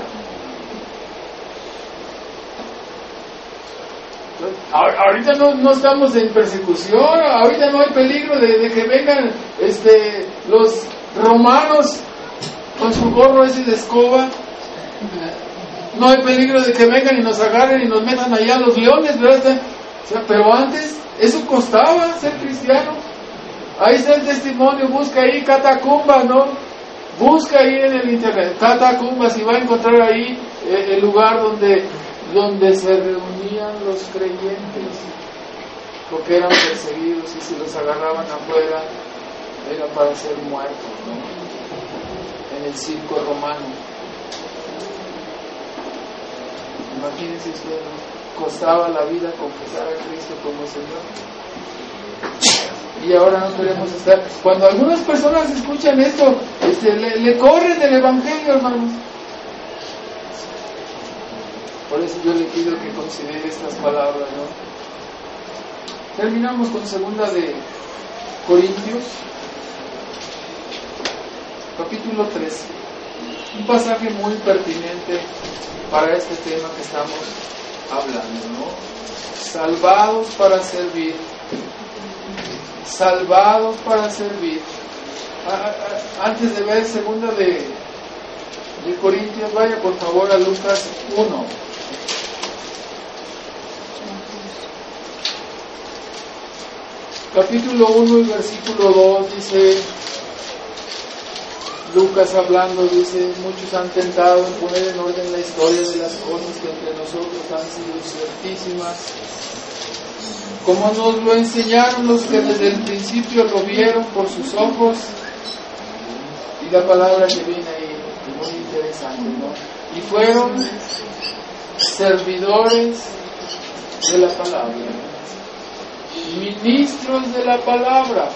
Ahorita no, no estamos en persecución, ahorita no hay peligro de, de que vengan este, los romanos con su gorro ese de escoba. No hay peligro de que vengan y nos agarren y nos metan allá los leones, ¿verdad? O sea, pero antes, eso costaba ser cristiano. Ahí está el testimonio, busca ahí catacumbas, ¿no? Busca ahí en el internet, catacumbas, y va a encontrar ahí eh, el lugar donde, donde se reunían los creyentes, porque eran perseguidos y si los agarraban afuera era para ser muertos, ¿no? En el circo romano. Imagínense ustedes, ¿no? Costaba la vida confesar a Cristo como Señor. Y ahora no queremos estar. Cuando algunas personas escuchan esto, este, le, le corren del Evangelio, hermanos. Por eso yo le pido que considere estas palabras, ¿no? Terminamos con segunda de Corintios, capítulo tres. Un pasaje muy pertinente para este tema que estamos hablando, ¿no? Salvados para servir. Salvados para servir. Antes de ver segunda de, de Corintios, vaya por favor a Lucas uno. Capítulo uno y versículo dos dice, Lucas hablando, dice, muchos han tentado en poner en orden la historia de las cosas que entre nosotros han sido ciertísimas, como nos lo enseñaron los que desde el principio lo vieron por sus ojos. Y la palabra que viene ahí, muy interesante, ¿no? Y fueron servidores de la palabra, ministros de la palabra,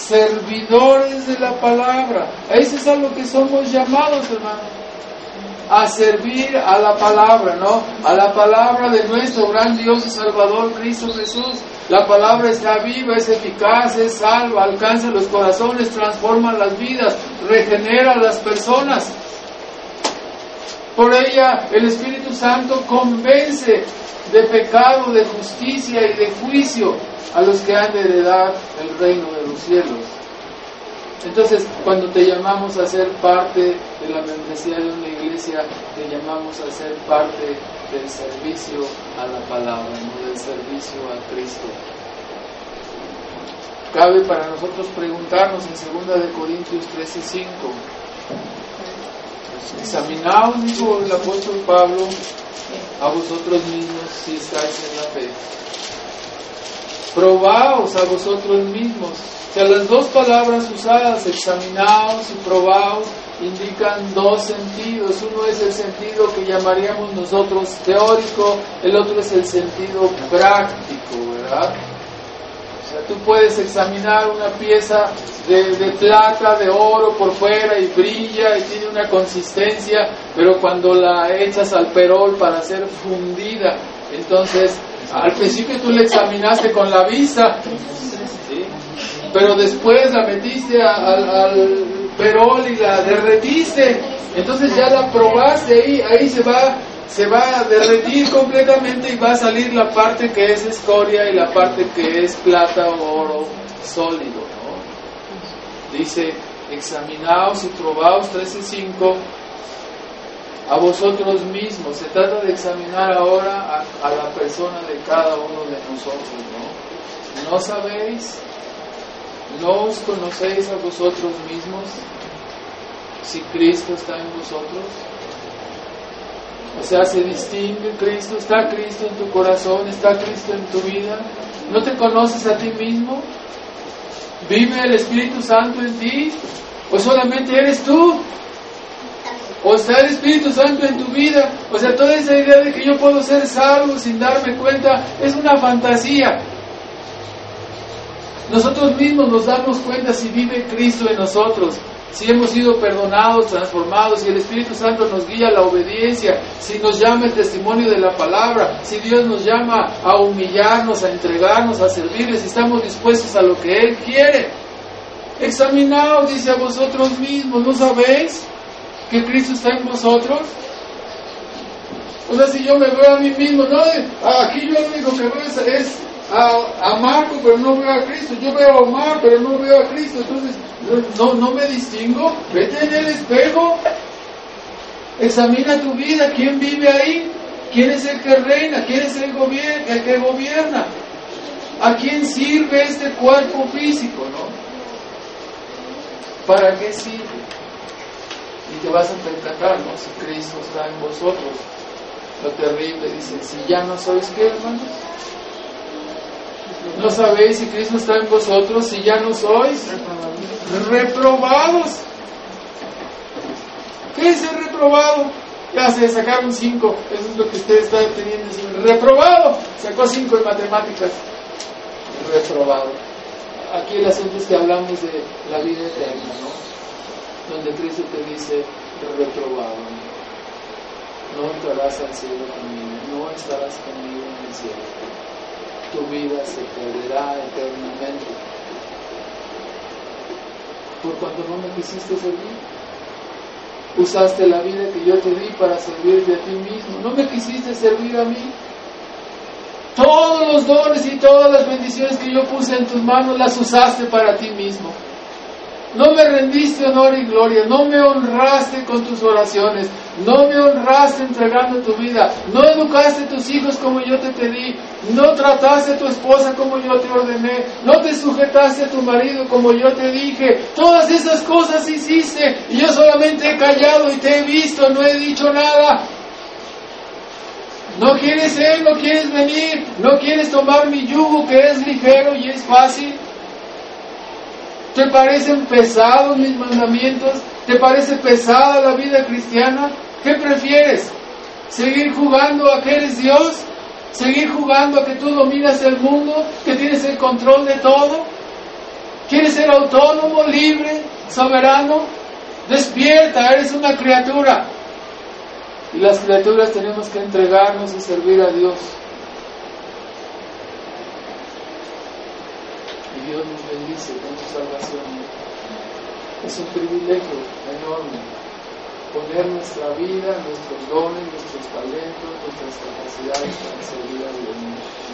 servidores de la palabra. A eso es a lo que somos llamados, hermano. a servir a la palabra, ¿no? A la palabra de nuestro gran Dios y Salvador Cristo Jesús. La palabra está viva, es eficaz, es salva, alcanza los corazones, transforma las vidas, regenera a las personas. Por ella el Espíritu Santo convence de pecado, de justicia y de juicio a los que han de heredar el reino de los cielos. Entonces, cuando te llamamos a ser parte de la membresía de una iglesia, te llamamos a ser parte del servicio a la palabra, no del servicio a Cristo. Cabe para nosotros preguntarnos en segunda de Corintios trece cinco. Examinaos, dijo el apóstol Pablo, a vosotros mismos si estáis en la fe. Probaos a vosotros mismos. O sea, las dos palabras usadas, examinaos y probaos, indican dos sentidos. Uno es el sentido que llamaríamos nosotros teórico, el otro es el sentido práctico, ¿verdad? O sea, tú puedes examinar una pieza de, de plata, de oro por fuera y brilla y tiene una consistencia, pero cuando la echas al perol para ser fundida, entonces al principio tú la examinaste con la vista, ¿sí? Pero después la metiste a, al, al perol y la derretiste, entonces ya la probaste, ahí, ahí se va se va a derretir completamente y va a salir la parte que es escoria y la parte que es plata o oro sólido, ¿no? Dice, examinaos y probaos, trece cinco, a vosotros mismos. Se trata de examinar ahora a, a la persona de cada uno de nosotros, ¿no? ¿No sabéis? ¿No os conocéis a vosotros mismos si Cristo está en vosotros? O sea, se distingue Cristo, está Cristo en tu corazón, está Cristo en tu vida. ¿No te conoces a ti mismo? ¿Vive el Espíritu Santo en ti? ¿O solamente eres tú? ¿O está el Espíritu Santo en tu vida? O sea, toda esa idea de que yo puedo ser salvo sin darme cuenta es una fantasía. Nosotros mismos nos damos cuenta si vive Cristo en nosotros, si hemos sido perdonados, transformados, si el Espíritu Santo nos guía a la obediencia, si nos llama el testimonio de la palabra, si Dios nos llama a humillarnos, a entregarnos, a servirle, si estamos dispuestos a lo que Él quiere. Examinaos, dice, a vosotros mismos, ¿no sabéis que Cristo está en vosotros? O sea, si yo me veo a mí mismo, no, aquí yo lo único que veo es, es a, a Marco, pero no veo a Cristo. Yo veo a Omar, pero no veo a Cristo. Entonces, no, no me distingo. Vete en el espejo. Examina tu vida. ¿Quién vive ahí? ¿Quién es el que reina? ¿Quién es el, gobier- el que gobierna? ¿A quién sirve este cuerpo físico, no? ¿Para qué sirve? Y te vas a percatar, ¿no? Si Cristo está en vosotros. Lo terrible, dice, si ya no sois, ¿qué, hermanos? ¿No sabéis si Cristo está en vosotros? Si ya no sois reprobados. ¿Qué es el reprobado? Ya se sacaron cinco. Eso es lo que usted está teniendo. Reprobado. Sacó cinco en matemáticas. Reprobado. Aquí el asunto es que hablamos de la vida eterna, ¿no? Donde Cristo te dice reprobado. No entrarás al cielo conmigo. No estarás conmigo en el cielo. Tu vida se perderá eternamente por cuanto no me quisiste servir. Usaste la vida que yo te di para servirte a ti mismo. No me quisiste servir a mí. Todos los dones y todas las bendiciones que yo puse en tus manos las usaste para ti mismo. No me rendiste honor y gloria, no me honraste con tus oraciones, no me honraste entregando tu vida, no educaste a tus hijos como yo te pedí, no trataste a tu esposa como yo te ordené, no te sujetaste a tu marido como yo te dije. Todas esas cosas hiciste y yo solamente he callado y te he visto, no he dicho nada. No quieres ir, no quieres venir, no quieres tomar mi yugo que es ligero y es fácil. ¿Te parecen pesados mis mandamientos? ¿Te parece pesada la vida cristiana? ¿Qué prefieres? ¿Seguir jugando a que eres Dios? ¿Seguir jugando a que tú dominas el mundo? ¿Que tienes el control de todo? ¿Quieres ser autónomo, libre, soberano? Despierta, eres una criatura. Y las criaturas tenemos que entregarnos y servir a Dios. Y Dios nos bendice con su salvación. Es un privilegio enorme poner nuestra vida, nuestros dones, nuestros talentos, nuestras capacidades para servir a Dios.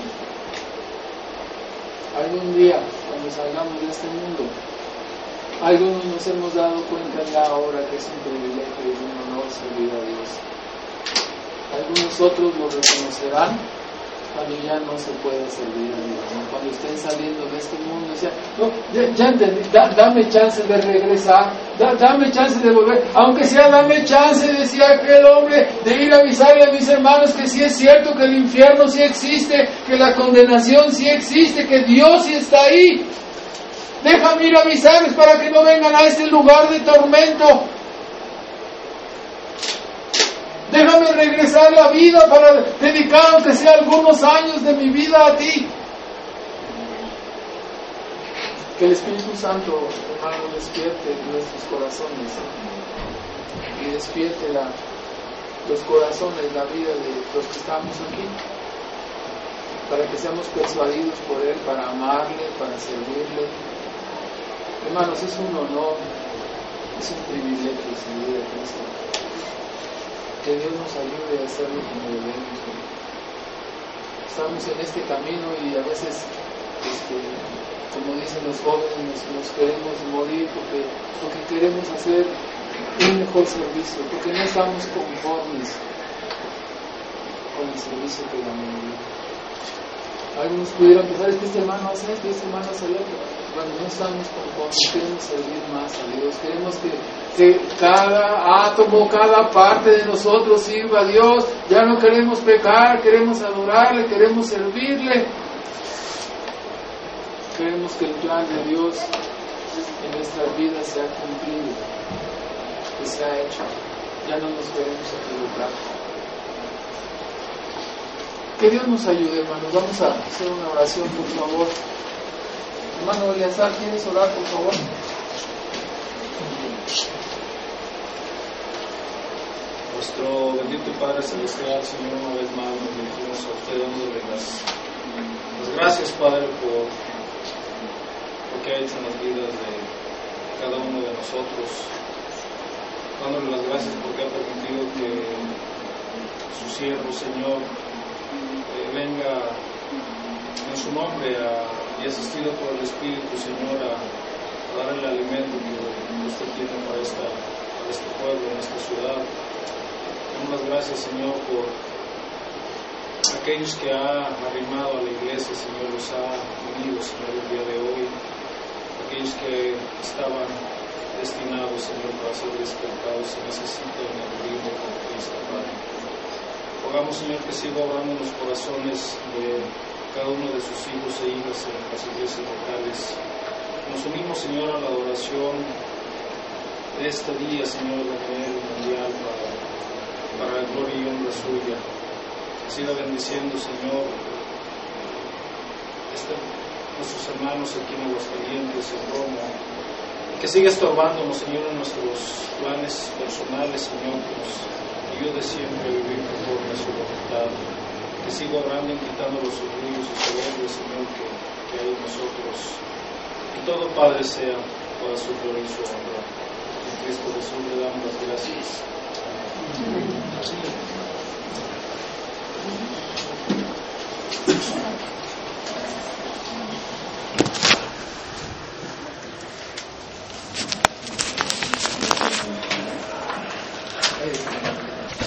Algún día, cuando salgamos de este mundo, algunos nos hemos dado cuenta ya ahora que es un privilegio y un honor servir a Dios. Algunos otros lo reconocerán cuando ya no se pueda servir a Dios, ¿no? Cuando estén saliendo de este mundo, decían, no, ya, ya entendí, da, dame chance de regresar, da, dame chance de volver, aunque sea dame chance, decía aquel hombre, de ir a avisarle a mis hermanos que sí es cierto que el infierno sí existe, que la condenación sí existe, que Dios sí está ahí. Déjame ir a avisarles para que no vengan a este lugar de tormento. Déjame regresar la vida para dedicar aunque sea algunos años de mi vida a ti. Que el Espíritu Santo, hermano, despierte nuestros corazones y despierte la, los corazones, la vida de los que estamos aquí, para que seamos persuadidos por Él, para amarle, para servirle. Hermanos, es un honor, es un privilegio servir a Cristo. Que Dios nos ayude a hacerlo como debemos. Estamos en este camino y a veces, este, como dicen los jóvenes, nos, nos queremos morir porque, porque queremos hacer un mejor servicio, porque no estamos conformes con el servicio que damos. Algunos pudieran pensar, es que este hermano hace esto, este hermano hace lo otro. Cuando no estamos conformes, queremos servir más a Dios, queremos que, que cada átomo, cada parte de nosotros sirva a Dios. Ya no queremos pecar, queremos adorarle, queremos servirle. Queremos que el plan de Dios en nuestras vidas sea cumplido, que sea hecho. Ya no nos queremos equivocar. Que Dios nos ayude, hermanos. Vamos a hacer una oración, por favor. Hermano Eleazar, ¿quieres orar, por favor? Nuestro bendito Padre Celestial, Señor, una vez más nos dirigimos a usted dándole las, las gracias, Padre, por lo que ha hecho en las vidas de cada uno de nosotros. Dándole las gracias porque ha permitido que su siervo, Señor, eh, venga en su nombre a y asistido por el Espíritu, Señor, a, a dar el alimento que usted tiene para, esta, para este pueblo, en esta ciudad. Damos las gracias, Señor, por aquellos que ha arrimado a la iglesia, Señor, los ha unido, Señor, el día de hoy. Aquellos que estaban destinados, Señor, para ser despertados y necesitan el ritmo con Cristo, Padre. Rogamos, Señor, que siga obrando en los corazones de cada uno de sus hijos e hijas en las iglesias locales. Nos unimos, Señor, a la adoración de este día, Señor, de nivel mundial para, para la gloria y honra suya. Que siga bendiciendo, Señor, este, nuestros hermanos aquí en Aguascalientes, en Roma. Que siga estorbándonos, Señor, en nuestros planes personales, Señor, que nos ayude siempre a vivir conforme a su voluntad. Que siga obrando y quitando los orgullos y soberbios, Señor, que, que hay en nosotros. Que todo, Padre, sea para su gloria y su honra. En Cristo Jesús le damos las gracias. Amén.